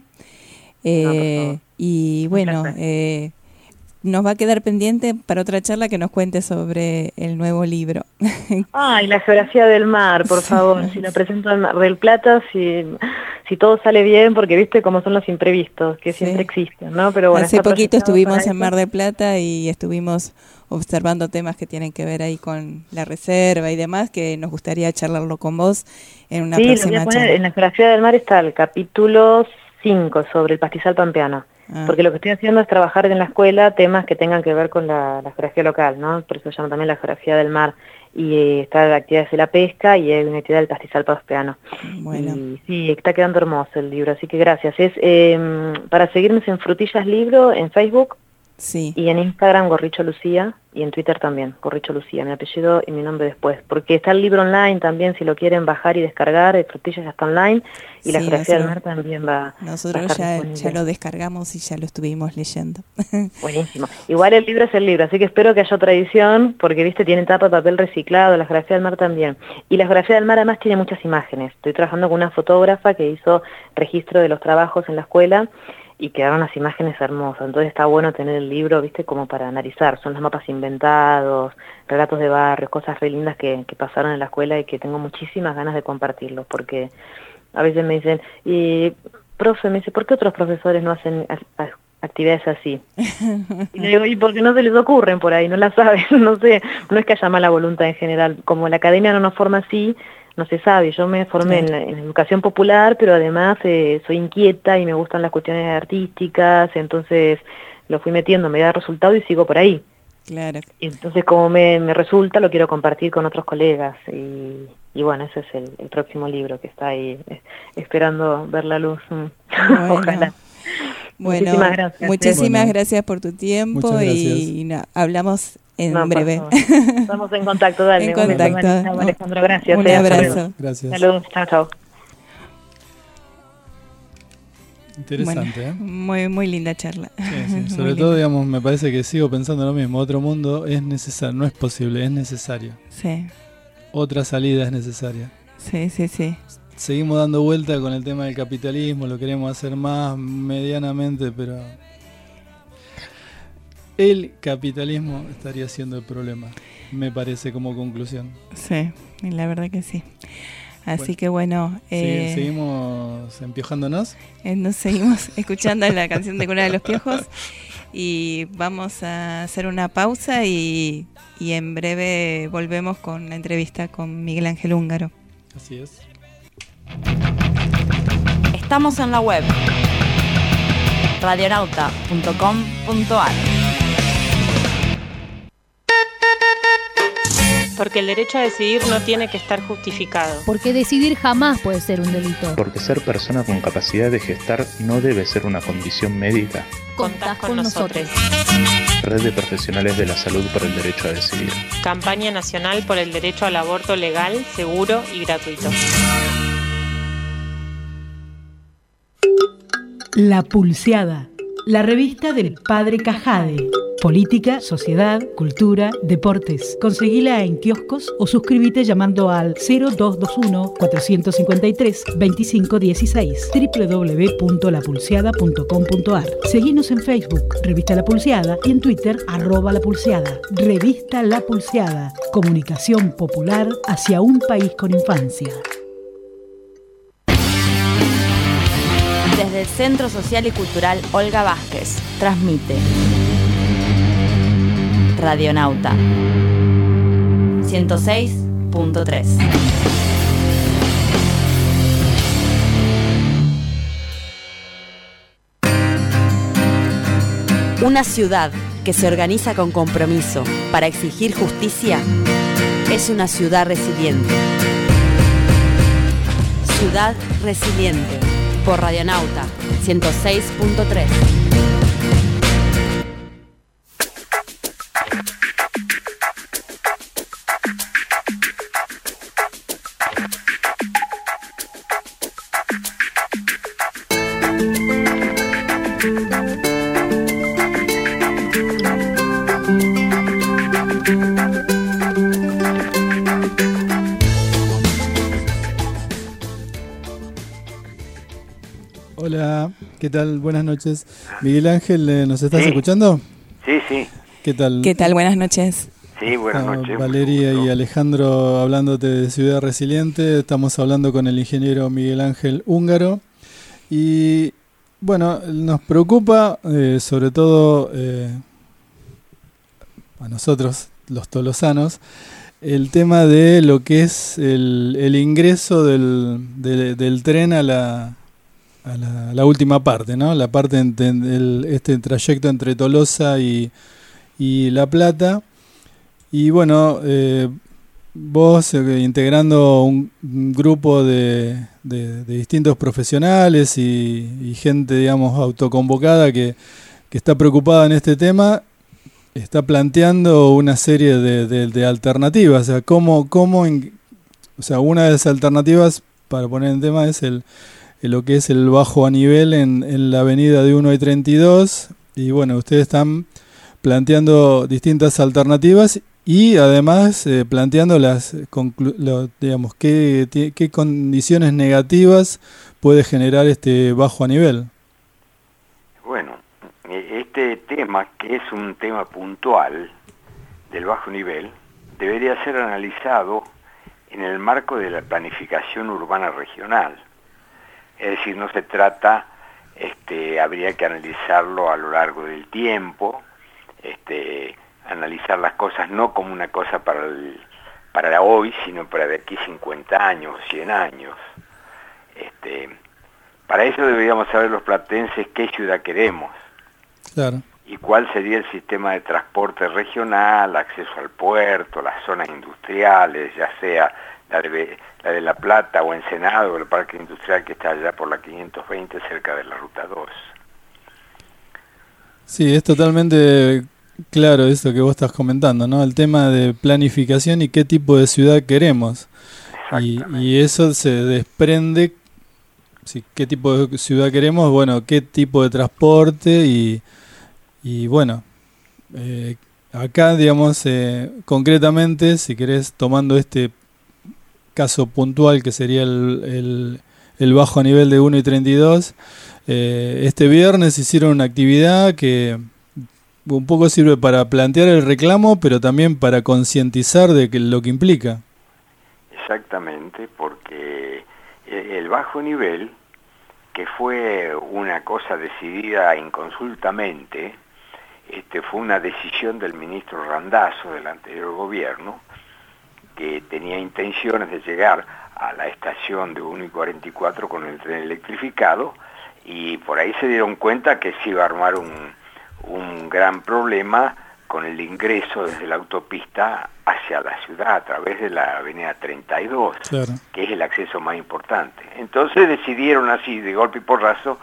Y bueno, nos va a quedar pendiente para otra charla que nos cuente sobre el nuevo libro. Ay, la geografía del mar, por favor. Si la presento en Mar del Plata, si todo sale bien, porque viste cómo son los imprevistos, que siempre existen, ¿no? Pero bueno, Hace está poquito proyectado estuvimos para en Mar del Plata y estuvimos observando temas que tienen que ver ahí con la reserva y demás, que nos gustaría charlarlo con vos en una Sí, lo voy próxima a poner, charla. en la geografía del mar está el capítulo 5 sobre el pastizal pampeano. Porque lo que estoy haciendo es trabajar en la escuela temas que tengan que ver con la geografía local, ¿no? Por eso se llama también la geografía del mar. Y está la actividad de la pesca y hay una actividad del pastizal pampeano. Bueno, Y sí, está quedando hermoso el libro, así que gracias. Es para seguirnos en Frutillas Libro, en Facebook, sí, y en Instagram Gorricho Lucía, y en Twitter también, Gorricho Lucía, mi apellido y mi nombre después. Porque está el libro online también, si lo quieren bajar y descargar, Frutillas ya está online, y la Sí, geografía del mar nosotros- también va a nosotros estar ya disponible. lo descargamos y ya lo estuvimos leyendo. Buenísimo. Igual el libro es el libro, así que espero que haya otra edición, porque viste, tiene tapa de papel reciclado, la geografía del mar también. Y la geografía del mar además tiene muchas imágenes. Estoy trabajando con una fotógrafa que hizo registro de los trabajos en la escuela, y quedaron las imágenes hermosas. Entonces está bueno tener el libro, viste, como para analizar. Son los mapas inventados, relatos de barrios, cosas re lindas que pasaron en la escuela y que tengo muchísimas ganas de compartirlos, porque a veces me dicen, profe, me dice, ¿por qué otros profesores no hacen actividades así? Y le digo, ¿y por qué no se les ocurren por ahí? No la saben, no sé, no es que haya mala voluntad en general, como la academia no nos forma así, no se sabe. Yo me formé en educación popular, pero además soy inquieta y me gustan las cuestiones artísticas, entonces lo fui metiendo, me da resultado y sigo por ahí. Claro. Y entonces como me resulta, lo quiero compartir con otros colegas y bueno, ese es el próximo libro que está ahí esperando ver la luz. Bueno. Ojalá. Bueno, muchísimas gracias. Muchísimas gracias por tu tiempo y hablamos en breve. Estamos en contacto, dale. En contacto. Alejandro, gracias. Un abrazo. Gracias. Saludos, chao. Interesante, bueno, muy linda charla. Sí. Sobre todo, digamos, me parece que sigo pensando lo mismo. Otro mundo es necesario, no es posible, es necesario. Sí. Otra salida es necesaria. Sí. Seguimos dando vuelta con el tema del capitalismo, lo queremos hacer más medianamente, pero el capitalismo estaría siendo el problema, me parece, como conclusión. Sí, la verdad que sí. Así que bueno, seguimos empiojándonos. Nos seguimos escuchando la canción de Cuna de los Piojos y vamos a hacer una pausa y en breve volvemos con la entrevista con Miguel Ángel Húngaro. Así es. Estamos en la web radionauta.com.ar. Porque el derecho a decidir no tiene que estar justificado. Porque decidir jamás puede ser un delito. Porque ser persona con capacidad de gestar no debe ser una condición médica. Contás con nosotros. Red de Profesionales de la Salud por el Derecho a Decidir. Campaña Nacional por el Derecho al Aborto Legal, Seguro y Gratuito. La Pulseada, la revista del Padre Cajade. Política, sociedad, cultura, deportes. Conseguila en kioscos o suscríbete llamando al 0221-453-2516 www.lapulseada.com.ar. Seguinos en Facebook, Revista La Pulseada, y en Twitter, @lapulseada. Revista La Pulseada, comunicación popular hacia un país con infancia. Desde el Centro Social y Cultural Olga Vázquez, transmite Radionauta 106.3. Una ciudad que se organiza con compromiso para exigir justicia es una ciudad resiliente. Ciudad Resiliente, por Radionauta 106.3. Hola, ¿qué tal? Buenas noches. Miguel Ángel, ¿nos estás escuchando? Sí. ¿Qué tal? ¿Qué tal? Buenas noches. Sí, buenas noches. Valeria y Alejandro hablándote de Ciudad Resiliente. Estamos hablando con el ingeniero Miguel Ángel Húngaro. Y bueno, nos preocupa sobre todo a nosotros, los tolosanos, el tema de lo que es el ingreso del tren a la última parte, ¿no? La parte este trayecto entre Tolosa y La Plata. Y bueno, vos integrando un grupo de distintos profesionales y gente, digamos, autoconvocada que está preocupada en este tema, está planteando una serie de alternativas. O sea, una de las alternativas para poner en tema es lo que es el bajo a nivel en la avenida de 1 y 32, y bueno, ustedes están planteando distintas alternativas y además planteando digamos, qué condiciones negativas puede generar este bajo a nivel. ese tema, que es un tema puntual del bajo nivel, debería ser analizado en el marco de la planificación urbana regional. Es decir, no se trata, habría que analizarlo a lo largo del tiempo, analizar las cosas no como una cosa para hoy, sino para de aquí 50 años, 100 años. Para eso deberíamos saber los platenses qué ciudad queremos. Claro. Y cuál sería el sistema de transporte regional, acceso al puerto, las zonas industriales, ya sea la de La Plata o Ensenado, o el parque industrial que está allá por la 520 cerca de la Ruta 2. Sí, es totalmente claro eso que vos estás comentando, ¿no? El tema de planificación y qué tipo de ciudad queremos. Y eso se desprende, si qué tipo de ciudad queremos, bueno, qué tipo de transporte y bueno, acá, digamos, concretamente, si querés, tomando este caso puntual que sería el bajo a nivel de 1 y 32, este viernes hicieron una actividad que un poco sirve para plantear el reclamo, pero también para concientizar de lo que implica. Exactamente, porque el bajo nivel, que fue una cosa decidida inconsultamente, fue una decisión del ministro Randazzo del anterior gobierno, que tenía intenciones de llegar a la estación de 1 y 44 con el tren electrificado, y por ahí se dieron cuenta que se iba a armar un gran problema con el ingreso desde la autopista hacia la ciudad a través de la avenida 32, claro, que es el acceso más importante. Entonces decidieron así, de golpe y porrazo,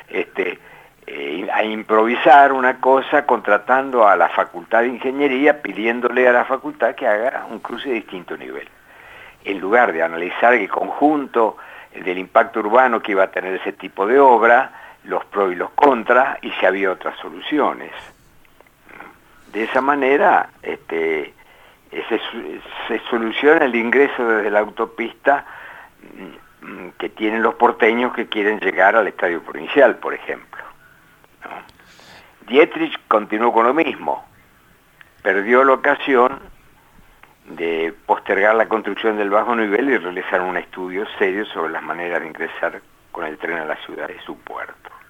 a improvisar una cosa, contratando a la Facultad de Ingeniería, pidiéndole a la facultad que haga un cruce de distinto nivel. En lugar de analizar el conjunto del impacto urbano que iba a tener ese tipo de obra, los pros y los contras, y si había otras soluciones. De esa manera se soluciona el ingreso desde la autopista que tienen los porteños que quieren llegar al Estadio Provincial, por ejemplo, ¿no? Dietrich continuó con lo mismo, perdió la ocasión de postergar la construcción del bajo nivel y realizar un estudio serio sobre las maneras de ingresar con el tren a la ciudad y su puerto.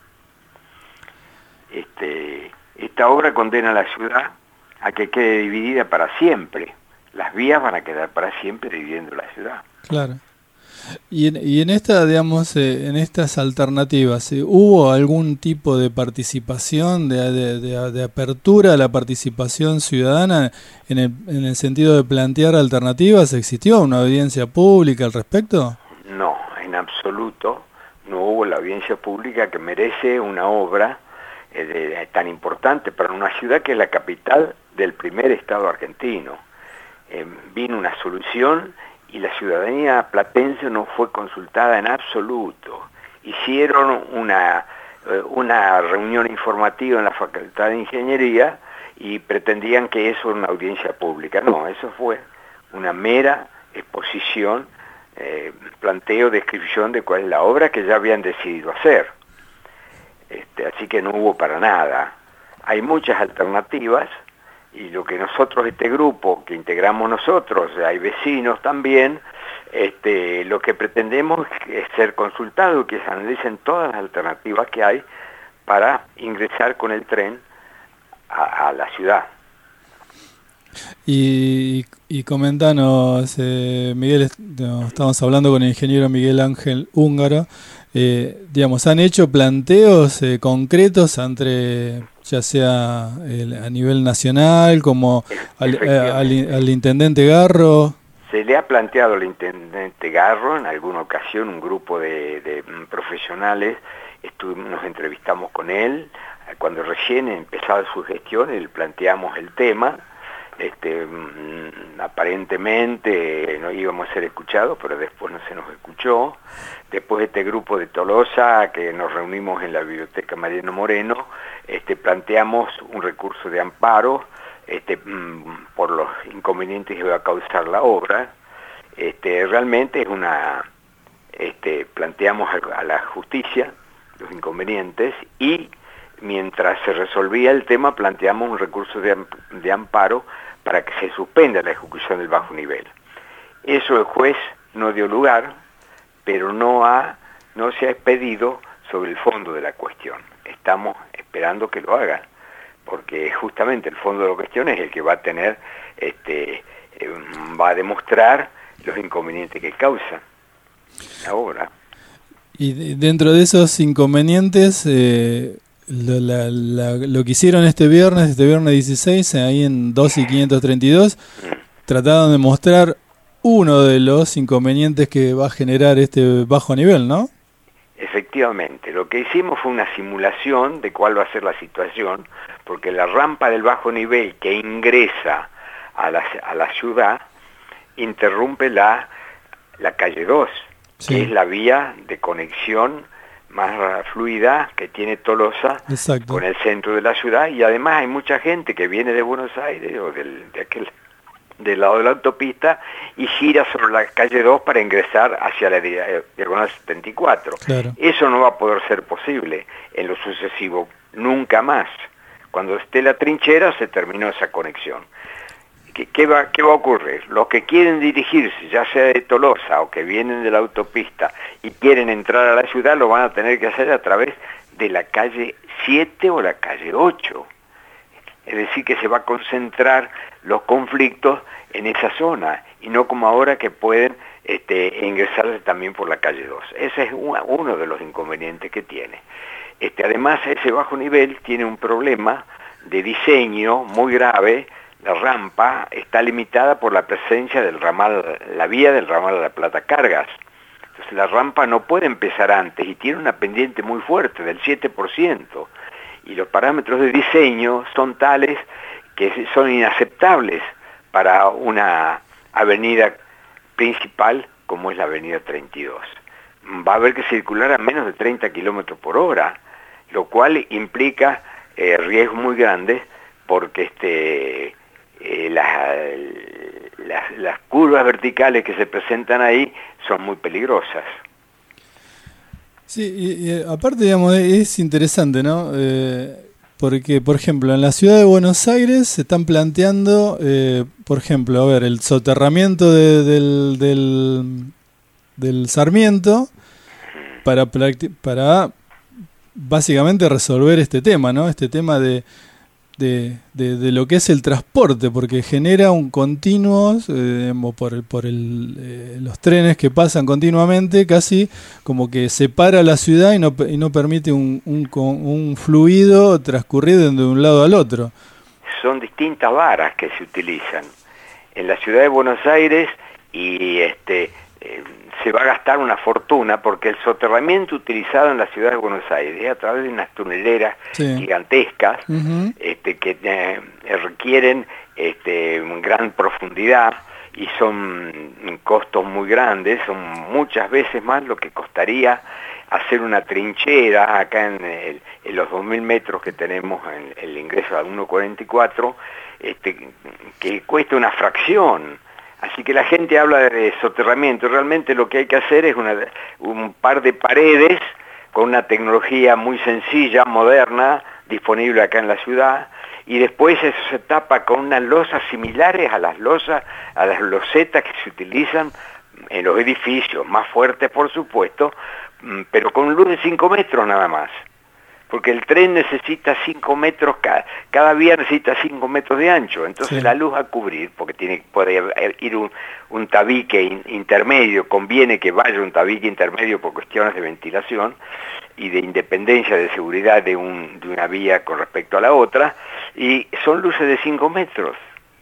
Esta obra condena a la ciudad a que quede dividida para siempre. Las vías van a quedar para siempre dividiendo la ciudad. Claro. Y en esta, digamos, en estas alternativas, ¿hubo algún tipo de participación, de apertura a la participación ciudadana en el sentido de plantear alternativas? ¿Existió una audiencia pública al respecto? No, en absoluto. No hubo la audiencia pública que merece una obra tan importante para una ciudad que es la capital del primer estado argentino. Vino una solución y la ciudadanía platense no fue consultada en absoluto. Hicieron una reunión informativa en la Facultad de Ingeniería y pretendían que eso era una audiencia pública. No, eso fue una mera exposición, planteo, descripción de cuál es la obra que ya habían decidido hacer. Así que no hubo para nada. Hay muchas alternativas y lo que nosotros, este grupo que integramos nosotros, hay vecinos también, lo que pretendemos es ser consultados, que se analicen todas las alternativas que hay para ingresar con el tren a la ciudad. Y comentanos, Miguel, estamos hablando con el ingeniero Miguel Ángel Húngaro, digamos, ¿han hecho planteos concretos entre, ya sea a nivel nacional, como al intendente Garro? Se le ha planteado al intendente Garro en alguna ocasión, un grupo de profesionales, nos entrevistamos con él, cuando recién empezaba su gestión, le planteamos el tema. Aparentemente no íbamos a ser escuchados, pero después no se nos escuchó. Después este grupo de Tolosa, que nos reunimos en la biblioteca Mariano Moreno, planteamos un recurso de amparo por los inconvenientes que va a causar la obra. Realmente es planteamos a la justicia los inconvenientes y mientras se resolvía el tema, planteamos un recurso de amparo para que se suspenda la ejecución del bajo nivel. Eso el juez no dio lugar, pero no se ha expedido sobre el fondo de la cuestión. Estamos esperando que lo haga, porque justamente el fondo de la cuestión es el que va a tener, va a demostrar los inconvenientes que causa ahora. Y dentro de esos inconvenientes, lo que hicieron este viernes 16, ahí en 2 y 532, trataron de mostrar uno de los inconvenientes que va a generar este bajo nivel, ¿no? Efectivamente, lo que hicimos fue una simulación de cuál va a ser la situación, porque la rampa del bajo nivel que ingresa a la ciudad interrumpe la calle 2, sí, que es la vía de conexión más fluida que tiene Tolosa. Exacto, con el centro de la ciudad, y además hay mucha gente que viene de Buenos Aires o del lado de la autopista y gira sobre la calle 2 para ingresar hacia la diagonal 74. Claro. Eso no va a poder ser posible en lo sucesivo, nunca más. Cuando esté la trinchera se terminó esa conexión. ¿Qué va a ocurrir? Los que quieren dirigirse, ya sea de Tolosa o que vienen de la autopista y quieren entrar a la ciudad, lo van a tener que hacer a través de la calle 7 o la calle 8. Es decir, que se va a concentrar los conflictos en esa zona, y no como ahora que pueden ingresarse también por la calle 2. Ese es uno de los inconvenientes que tiene. Además, ese bajo nivel tiene un problema de diseño muy grave. La rampa está limitada por la presencia del ramal, la vía del ramal de La Plata Cargas. Entonces la rampa no puede empezar antes y tiene una pendiente muy fuerte del 7%. Y los parámetros de diseño son tales que son inaceptables para una avenida principal como es la avenida 32. Va a haber que circular a menos de 30 kilómetros por hora, lo cual implica riesgos muy grandes, porque las curvas verticales que se presentan ahí son muy peligrosas. Sí, y aparte, digamos, es interesante, ¿no? Porque, por ejemplo, en la ciudad de Buenos Aires se están planteando, por ejemplo, a ver, el soterramiento del Sarmiento para básicamente resolver este tema, ¿no? Este tema de lo que es el transporte, porque genera un continuo por los trenes que pasan continuamente, casi como que separa la ciudad y no permite un fluido transcurrir de un lado al otro. Son distintas varas que se utilizan en la ciudad de Buenos Aires, y se va a gastar una fortuna, porque el soterramiento utilizado en la ciudad de Buenos Aires es a través de unas tuneleras, sí, gigantescas, que requieren gran profundidad, y son costos muy grandes, son muchas veces más lo que costaría hacer una trinchera acá en los 2.000 metros que tenemos en el ingreso al 1.44, que cuesta una fracción. Así que la gente habla de soterramiento. Realmente lo que hay que hacer es un par de paredes con una tecnología muy sencilla, moderna, disponible acá en la ciudad, y después eso se tapa con unas losas similares a las losetas que se utilizan en los edificios, más fuertes por supuesto, pero con luz de 5 metros nada más. Porque el tren necesita 5 metros, cada vía necesita 5 metros de ancho, entonces sí, la luz a cubrir, porque puede ir un tabique intermedio, conviene que vaya un tabique intermedio por cuestiones de ventilación y de independencia de seguridad de una vía con respecto a la otra, y son luces de 5 metros.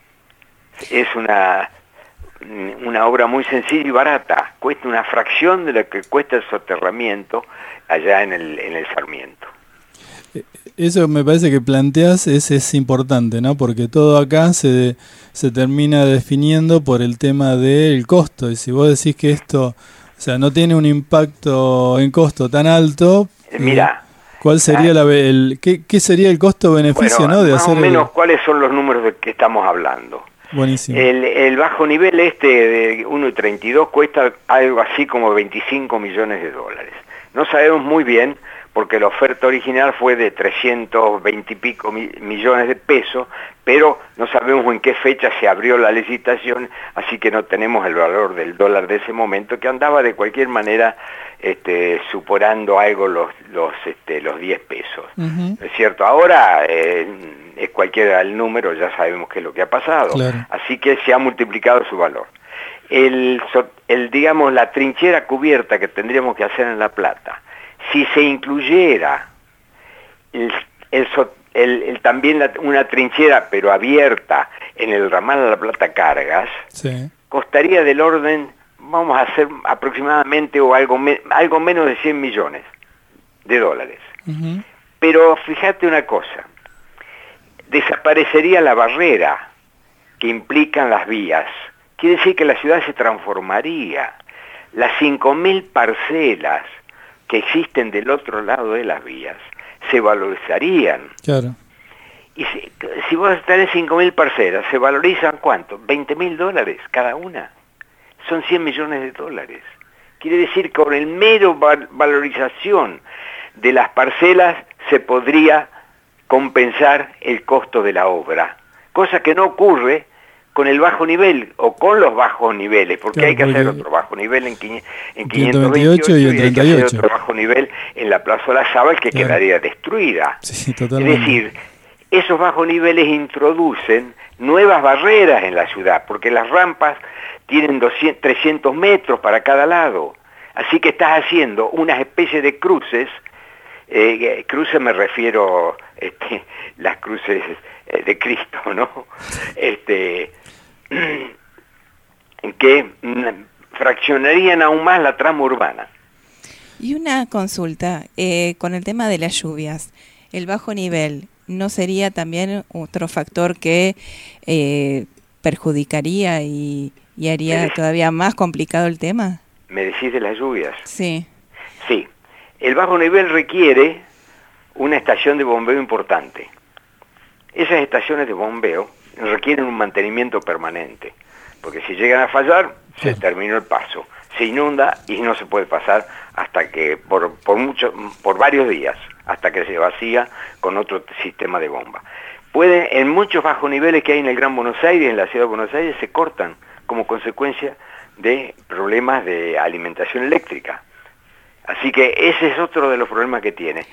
Es una obra muy sencilla y barata, cuesta una fracción de lo que cuesta el soterramiento allá en el Sarmiento. Eso me parece que planteas es importante, ¿no? Porque todo acá se termina definiendo por el tema del costo, y si vos decís que esto, o sea, no tiene un impacto en costo tan alto, mira, ¿cuál sería qué sería el costo-beneficio, bueno, ¿no? De más hacer o menos cuáles son los números de que estamos hablando. Buenísimo. El bajo nivel de 1.32 cuesta algo así como $25 millones. No sabemos muy bien, porque la oferta original fue de 320 y pico millones de pesos, pero no sabemos en qué fecha se abrió la licitación, así que no tenemos el valor del dólar de ese momento, que andaba de cualquier manera superando algo los 10 pesos. ¿Es cierto? Ahora es cualquiera el número, ya sabemos qué es lo que ha pasado, claro. Así que se ha multiplicado su valor. Digamos, la trinchera cubierta que tendríamos que hacer en La Plata, si se incluyera también una trinchera pero abierta en el ramal de La Plata Cargas, sí, costaría del orden, vamos a hacer aproximadamente o algo menos de 100 millones de dólares. Pero fíjate una cosa, desaparecería la barrera que implican las vías. Quiere decir que la ciudad se transformaría. Las 5.000 parcelas que existen del otro lado de las vías se valorizarían. Claro. Y si vos tenés 5.000 parcelas, ¿se valorizan cuánto? $20.000 cada una. Son 100 millones de dólares. Quiere decir que con el mero valorización de las parcelas se podría compensar el costo de la obra. Cosa que no ocurre con el bajo nivel o con los bajos niveles, porque claro, hay que hacer otro bajo nivel en 528 y hay que hacer otro bajo nivel en la Plaza Zabal que claro, quedaría destruida. Sí, totalmente. Es decir, esos bajos niveles introducen nuevas barreras en la ciudad, porque las rampas tienen 300 metros para cada lado, así que estás haciendo unas especies de cruces, cruces me refiero las cruces de Cristo, ¿no? Que fraccionarían aún más la trama urbana. Y una consulta, con el tema de las lluvias, el bajo nivel, ¿no sería también otro factor que perjudicaría y haría todavía más complicado el tema? ¿Me decís de las lluvias? Sí. Sí, el bajo nivel requiere una estación de bombeo importante. Esas estaciones de bombeo requieren un mantenimiento permanente, porque si llegan a fallar, se terminó el paso, se inunda y no se puede pasar hasta que, por varios días, hasta que se vacía con otro sistema de bomba. En muchos bajos niveles que hay en el Gran Buenos Aires, en la ciudad de Buenos Aires, se cortan como consecuencia de problemas de alimentación eléctrica. Así que ese es otro de los problemas que tiene.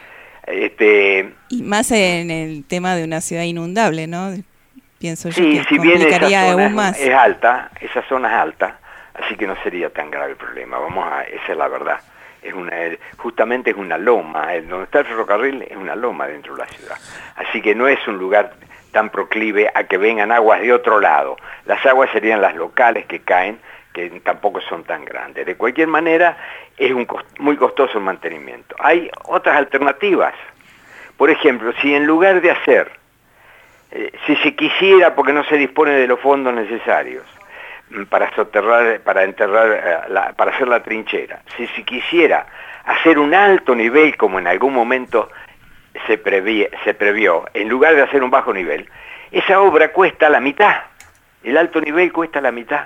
Y más en el tema de una ciudad inundable, ¿no? Pienso sí, yo que si bien esa aún más. Es alta, esa zona es alta, así que no sería tan grave el problema. Esa es la verdad. Justamente es una loma, donde está el ferrocarril es una loma dentro de la ciudad. Así que no es un lugar tan proclive a que vengan aguas de otro lado. Las aguas serían las locales que caen, que tampoco son tan grandes. De cualquier manera, es muy costoso el mantenimiento. Hay otras alternativas. Por ejemplo, si en lugar de hacer, si se quisiera, porque no se dispone de los fondos necesarios para soterrar, para hacer la trinchera, si se quisiera hacer un alto nivel, como en algún momento se previó, en lugar de hacer un bajo nivel, esa obra cuesta la mitad. El alto nivel cuesta la mitad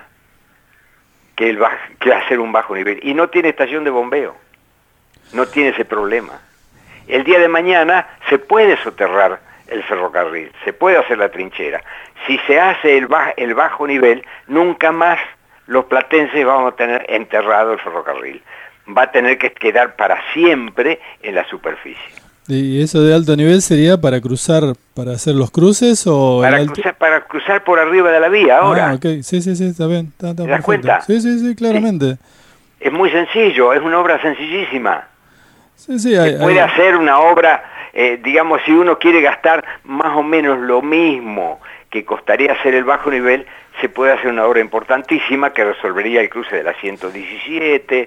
que hacer un bajo nivel, y no tiene estación de bombeo, no tiene ese problema. El día de mañana se puede soterrar el ferrocarril, se puede hacer la trinchera. Si se hace el bajo nivel, nunca más los platenses vamos a tener enterrado el ferrocarril. Va a tener que quedar para siempre en la superficie. ¿Y eso de alto nivel sería para cruzar, para hacer los cruces o...? Para cruzar por arriba de la vía ahora. Ah, ok, sí, está bien. Está ¿Te das cuenta? Sí, claramente. Es muy sencillo, es una obra sencillísima. Sí, se puede hacer una obra, digamos, si uno quiere gastar más o menos lo mismo que costaría hacer el bajo nivel, se puede hacer una obra importantísima que resolvería el cruce de la 117,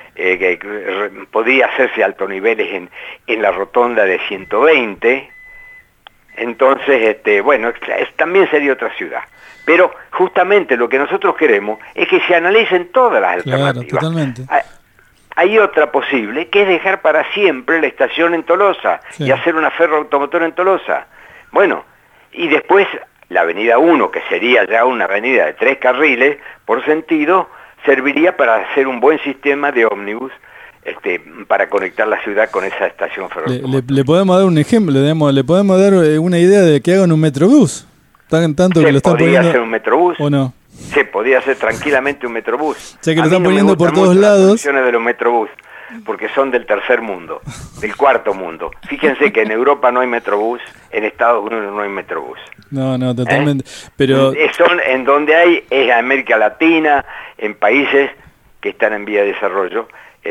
que podría hacerse alto niveles en la rotonda de 120. Entonces, también sería otra ciudad. Pero justamente lo que nosotros queremos es que se analicen todas las alternativas. Claro, totalmente. Hay otra posible, que es dejar para siempre la estación en Tolosa y hacer una ferroautomotora en Tolosa. Bueno, y después la avenida 1, que sería ya una avenida de 3 carriles por sentido, serviría para hacer un buen sistema de ómnibus para conectar la ciudad con esa estación ferroviaria. Le podemos dar un ejemplo, le podemos dar una idea de que hagan un metrobús. Tanto que lo están poniendo. ¿Podría ser un metrobús? ¿O no? Sí, podría ser tranquilamente un metrobús. O sea que lo están poniendo por todos lados. Las funciones de los metrobús, porque son del tercer mundo, del cuarto mundo. Fíjense que en Europa no hay metrobús, en Estados Unidos no hay metrobús. No, totalmente. Pero son en donde hay es América Latina, en países que están en vía de desarrollo.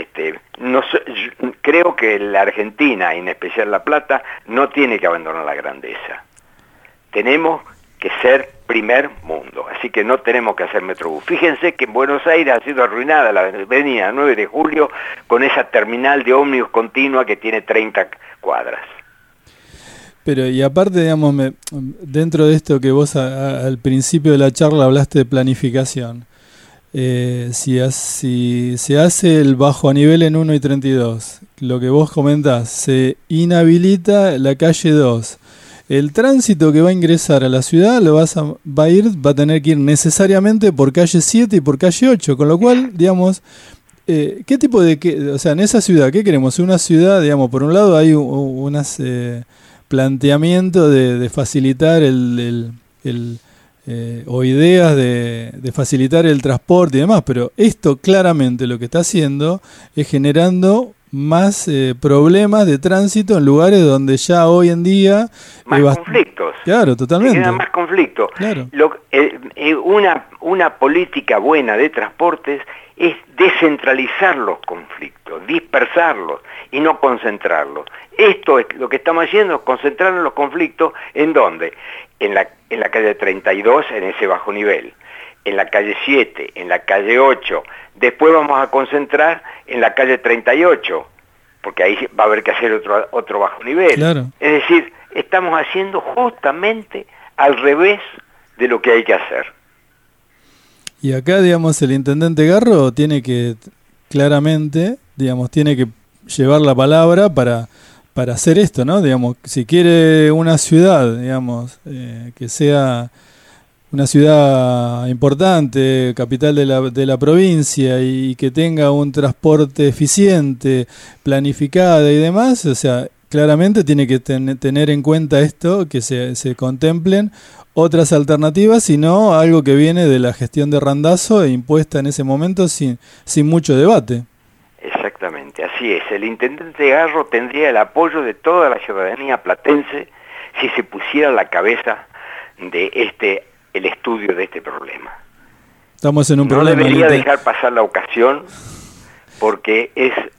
Creo que la Argentina, en especial La Plata, no tiene que abandonar la grandeza. Tenemos que ser primer mundo, así que no tenemos que hacer metrobús. Fíjense que en Buenos Aires ha sido arruinada la avenida 9 de Julio con esa terminal de ómnibus continua que tiene 30 cuadras. Pero y aparte, digamos, dentro de esto que vos al principio de la charla hablaste de planificación, si se hace el bajo a nivel en 1 y 32, lo que vos comentás, se inhabilita la calle 2, el tránsito que va a ingresar a la ciudad va a tener que ir necesariamente por calle 7 y por calle 8, con lo cual, digamos, ¿qué tipo o sea, en esa ciudad, qué queremos? Una ciudad, digamos, por un lado hay unas planteamiento de facilitar o ideas de facilitar el transporte y demás, pero esto claramente lo que está haciendo es generando más problemas de tránsito en lugares donde ya hoy en día más conflictos. Claro, totalmente. Generan más conflictos. Claro. Una política buena de transportes es descentralizar los conflictos, dispersarlos y no concentrarlos. Esto es lo que estamos haciendo, es concentrar los conflictos ¿en dónde? En la calle 32, en ese bajo nivel, en la calle 7, en la calle 8, después vamos a concentrar en la calle 38, porque ahí va a haber que hacer otro bajo nivel. Claro. Es decir, estamos haciendo justamente al revés de lo que hay que hacer. Y acá, digamos, el intendente Garro tiene que, claramente, digamos, tiene que llevar la palabra para hacer esto, ¿no? Digamos, si quiere una ciudad, digamos, que sea una ciudad importante, capital de la provincia y que tenga un transporte eficiente, planificada y demás, o sea, claramente tiene que tener en cuenta esto, que se contemplen otras alternativas y no algo que viene de la gestión de Randazzo e impuesta en ese momento sin mucho debate. Exactamente, así es. El intendente Garro tendría el apoyo de toda la ciudadanía platense si se pusiera a la cabeza de el estudio de este problema. Estamos en un problema. No debería dejar pasar la ocasión porque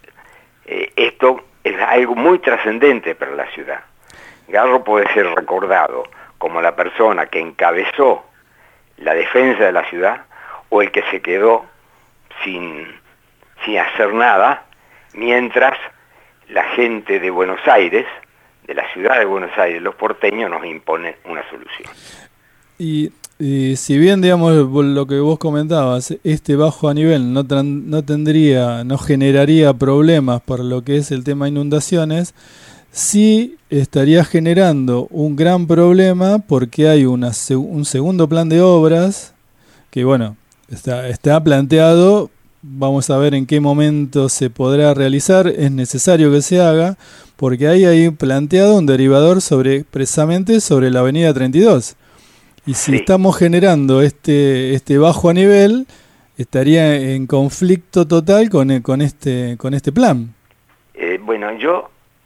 esto es algo muy trascendente para la ciudad. Garro puede ser recordado como la persona que encabezó la defensa de la ciudad o el que se quedó sin hacer nada, mientras la gente de Buenos Aires, de la ciudad de Buenos Aires, los porteños, nos imponen una solución. Y si bien, digamos, lo que vos comentabas, este bajo a nivel no generaría problemas para lo que es el tema inundaciones, sí estaría generando un gran problema porque hay un segundo plan de obras que, bueno, está planteado. Vamos a ver en qué momento se podrá realizar. Es necesario que se haga porque hay planteado un derivador precisamente sobre la avenida 32. Y si estamos generando este bajo a nivel, estaría en conflicto total con este plan. Bueno, yo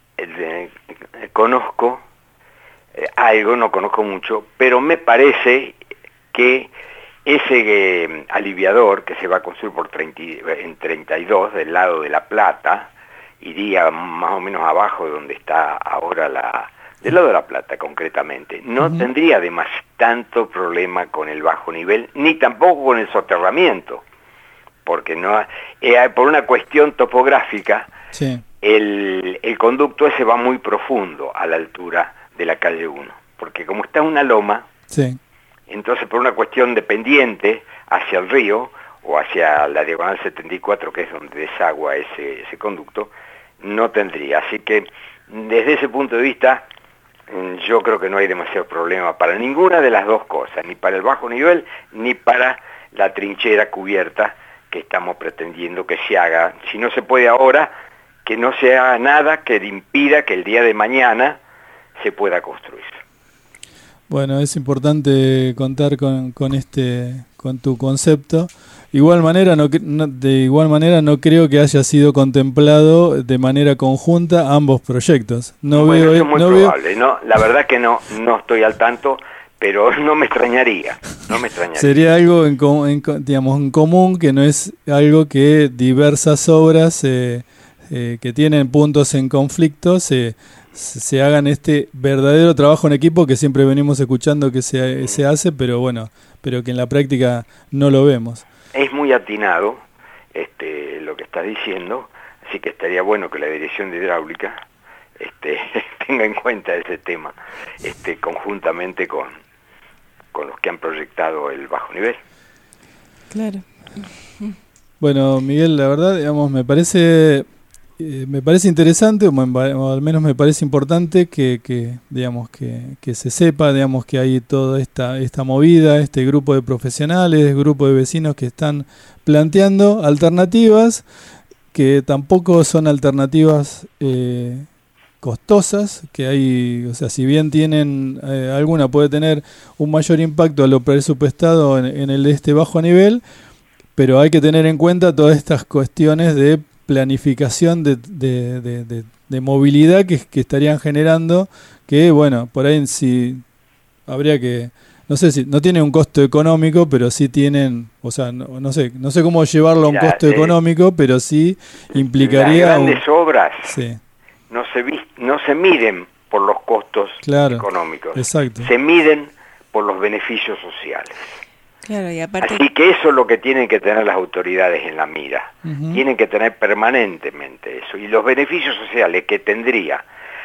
conozco algo, no conozco mucho, pero me parece que ese aliviador que se va a construir en 32 del lado de La Plata, iría más o menos abajo de donde está ahora del lado de La Plata concretamente, no tendría además tanto problema con el bajo nivel, ni tampoco con el soterramiento, porque por una cuestión topográfica, sí, el conducto ese va muy profundo a la altura de la calle 1, porque como está en una loma, sí, entonces por una cuestión de pendiente hacia el río o hacia la diagonal 74, que es donde desagua ese conducto, no tendría. Así que desde ese punto de vista yo creo que no hay demasiado problema para ninguna de las dos cosas, ni para el bajo nivel ni para la trinchera cubierta que estamos pretendiendo que se haga. Si no se puede ahora, que no se haga nada que impida que el día de mañana se pueda construir. Bueno, es importante contar con tu concepto. De igual manera no creo que haya sido contemplado de manera conjunta ambos proyectos. Eso es muy probable. No, la verdad que no estoy al tanto, pero no me extrañaría. Sería algo en común, que no es algo que diversas obras que tienen puntos en conflicto se hagan este verdadero trabajo en equipo que siempre venimos escuchando que se hace, pero que en la práctica no lo vemos. Es muy atinado lo que estás diciendo, así que estaría bueno que la Dirección de Hidráulica tenga en cuenta ese tema conjuntamente con los que han proyectado el bajo nivel. Claro. Bueno, Miguel, la verdad, digamos, me parece interesante, o al menos me parece importante que se sepa, digamos, que hay toda esta movida, este grupo de profesionales, grupo de vecinos que están planteando alternativas que tampoco son alternativas costosas, que hay, o sea, si bien tienen alguna puede tener un mayor impacto a lo presupuestado en el de este bajo nivel, pero hay que tener en cuenta todas estas cuestiones de planificación de movilidad que estarían generando, que bueno, por ahí sí habría que, no sé si no tiene un costo económico, pero sí tienen, o sea, no sé cómo llevarlo a un costo económico, pero sí implicaría las grandes obras. Sí. No se miden por los costos económicos, exacto. Se miden por los beneficios sociales. Claro, y aparte... Así que eso es lo que tienen que tener las autoridades en la mira. Tienen que tener permanentemente eso. Y los beneficios sociales que tendría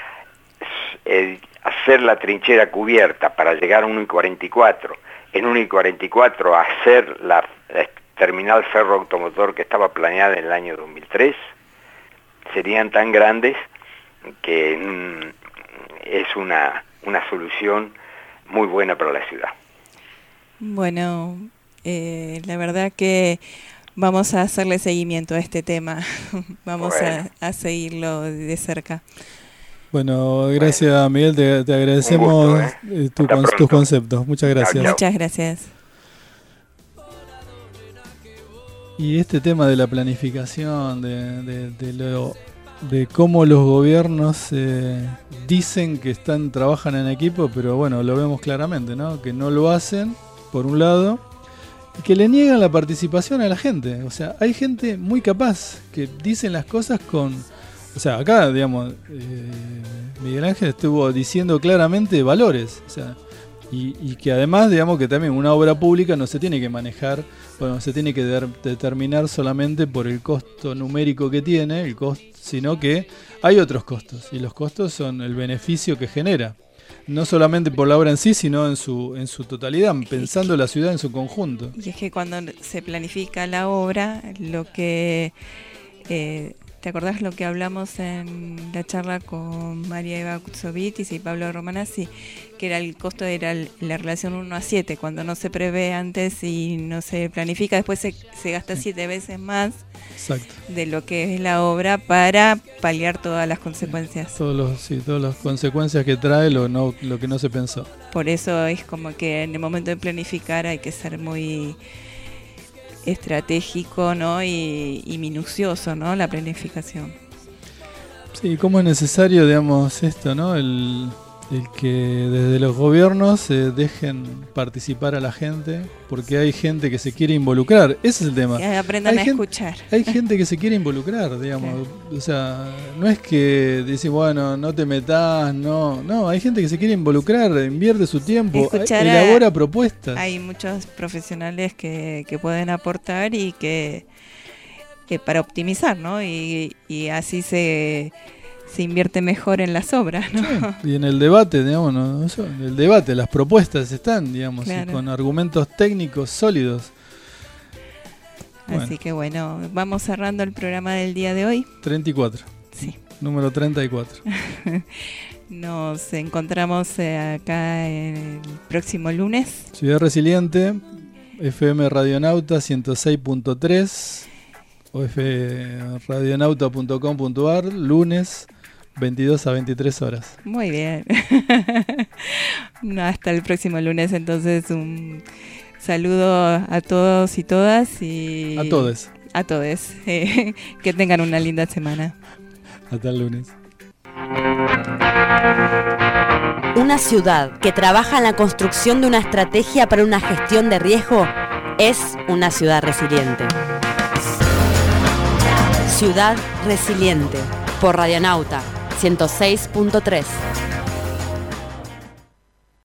hacer la trinchera cubierta para llegar a 1,44, en 1,44 hacer la terminal ferroautomotor que estaba planeada en el año 2003, serían tan grandes que es una solución muy buena para la ciudad. Bueno, la verdad que vamos a hacerle seguimiento a este tema. Vamos a seguirlo de cerca. Bueno, gracias Miguel, te agradecemos tus conceptos. Muchas gracias. Muchas gracias. Y este tema de la planificación, de cómo los gobiernos dicen que trabajan en equipo, pero bueno, lo vemos claramente, ¿no? Que no lo hacen, por un lado, y que le niegan la participación a la gente. O sea, hay gente muy capaz que dicen las cosas con... O sea, acá, digamos, Miguel Ángel estuvo diciendo claramente valores, o sea, y que además, digamos, que también una obra pública no se tiene que manejar, bueno, se tiene que determinar solamente por el costo numérico que tiene, sino que hay otros costos, y los costos son el beneficio que genera. No solamente por la obra en sí, sino en su totalidad, pensando la ciudad en su conjunto. Y es que cuando se planifica la obra, lo que... ¿te acordás lo que hablamos en la charla con María Eva Kutsovitis y Pablo Romanazzi? Que era el costo, era la relación 1:7, cuando no se prevé antes y no se planifica, después se gasta 7 veces más. Exacto. De lo que es la obra para paliar todas las consecuencias. Todas las consecuencias que trae lo que no se pensó. Por eso es como que en el momento de planificar hay que ser muy estratégico, ¿no? y minucioso, ¿no? La planificación. Sí, cómo es necesario, digamos, esto, ¿no? El que desde los gobiernos dejen participar a la gente, porque hay gente que se quiere involucrar. Ese es el tema. Que aprendan a escuchar. Hay gente que se quiere involucrar, digamos. Claro. O sea, no es que dice, bueno, no te metas, no, hay gente que se quiere involucrar, invierte su tiempo, elabora propuestas. Hay muchos profesionales que pueden aportar y que para optimizar, ¿no? Y así se invierte mejor en las obras, ¿no? Sí, y en el debate, digamos, ¿no? En el debate, las propuestas están, digamos, claro. Con argumentos técnicos sólidos. Así que bueno, vamos cerrando el programa del día de hoy. 34. Sí. Número 34. Nos encontramos acá el próximo lunes. Ciudad Resiliente, FM Radionauta 106.3 o radionauta.com.ar, lunes 22 a 23 horas. Muy bien. Hasta el próximo lunes, entonces un saludo a todos y todas y a todes. A todes. Que tengan una linda semana. Hasta el lunes. Una ciudad que trabaja en la construcción de una estrategia para una gestión de riesgo es una ciudad resiliente. Ciudad Resiliente, por Radionauta 106.3.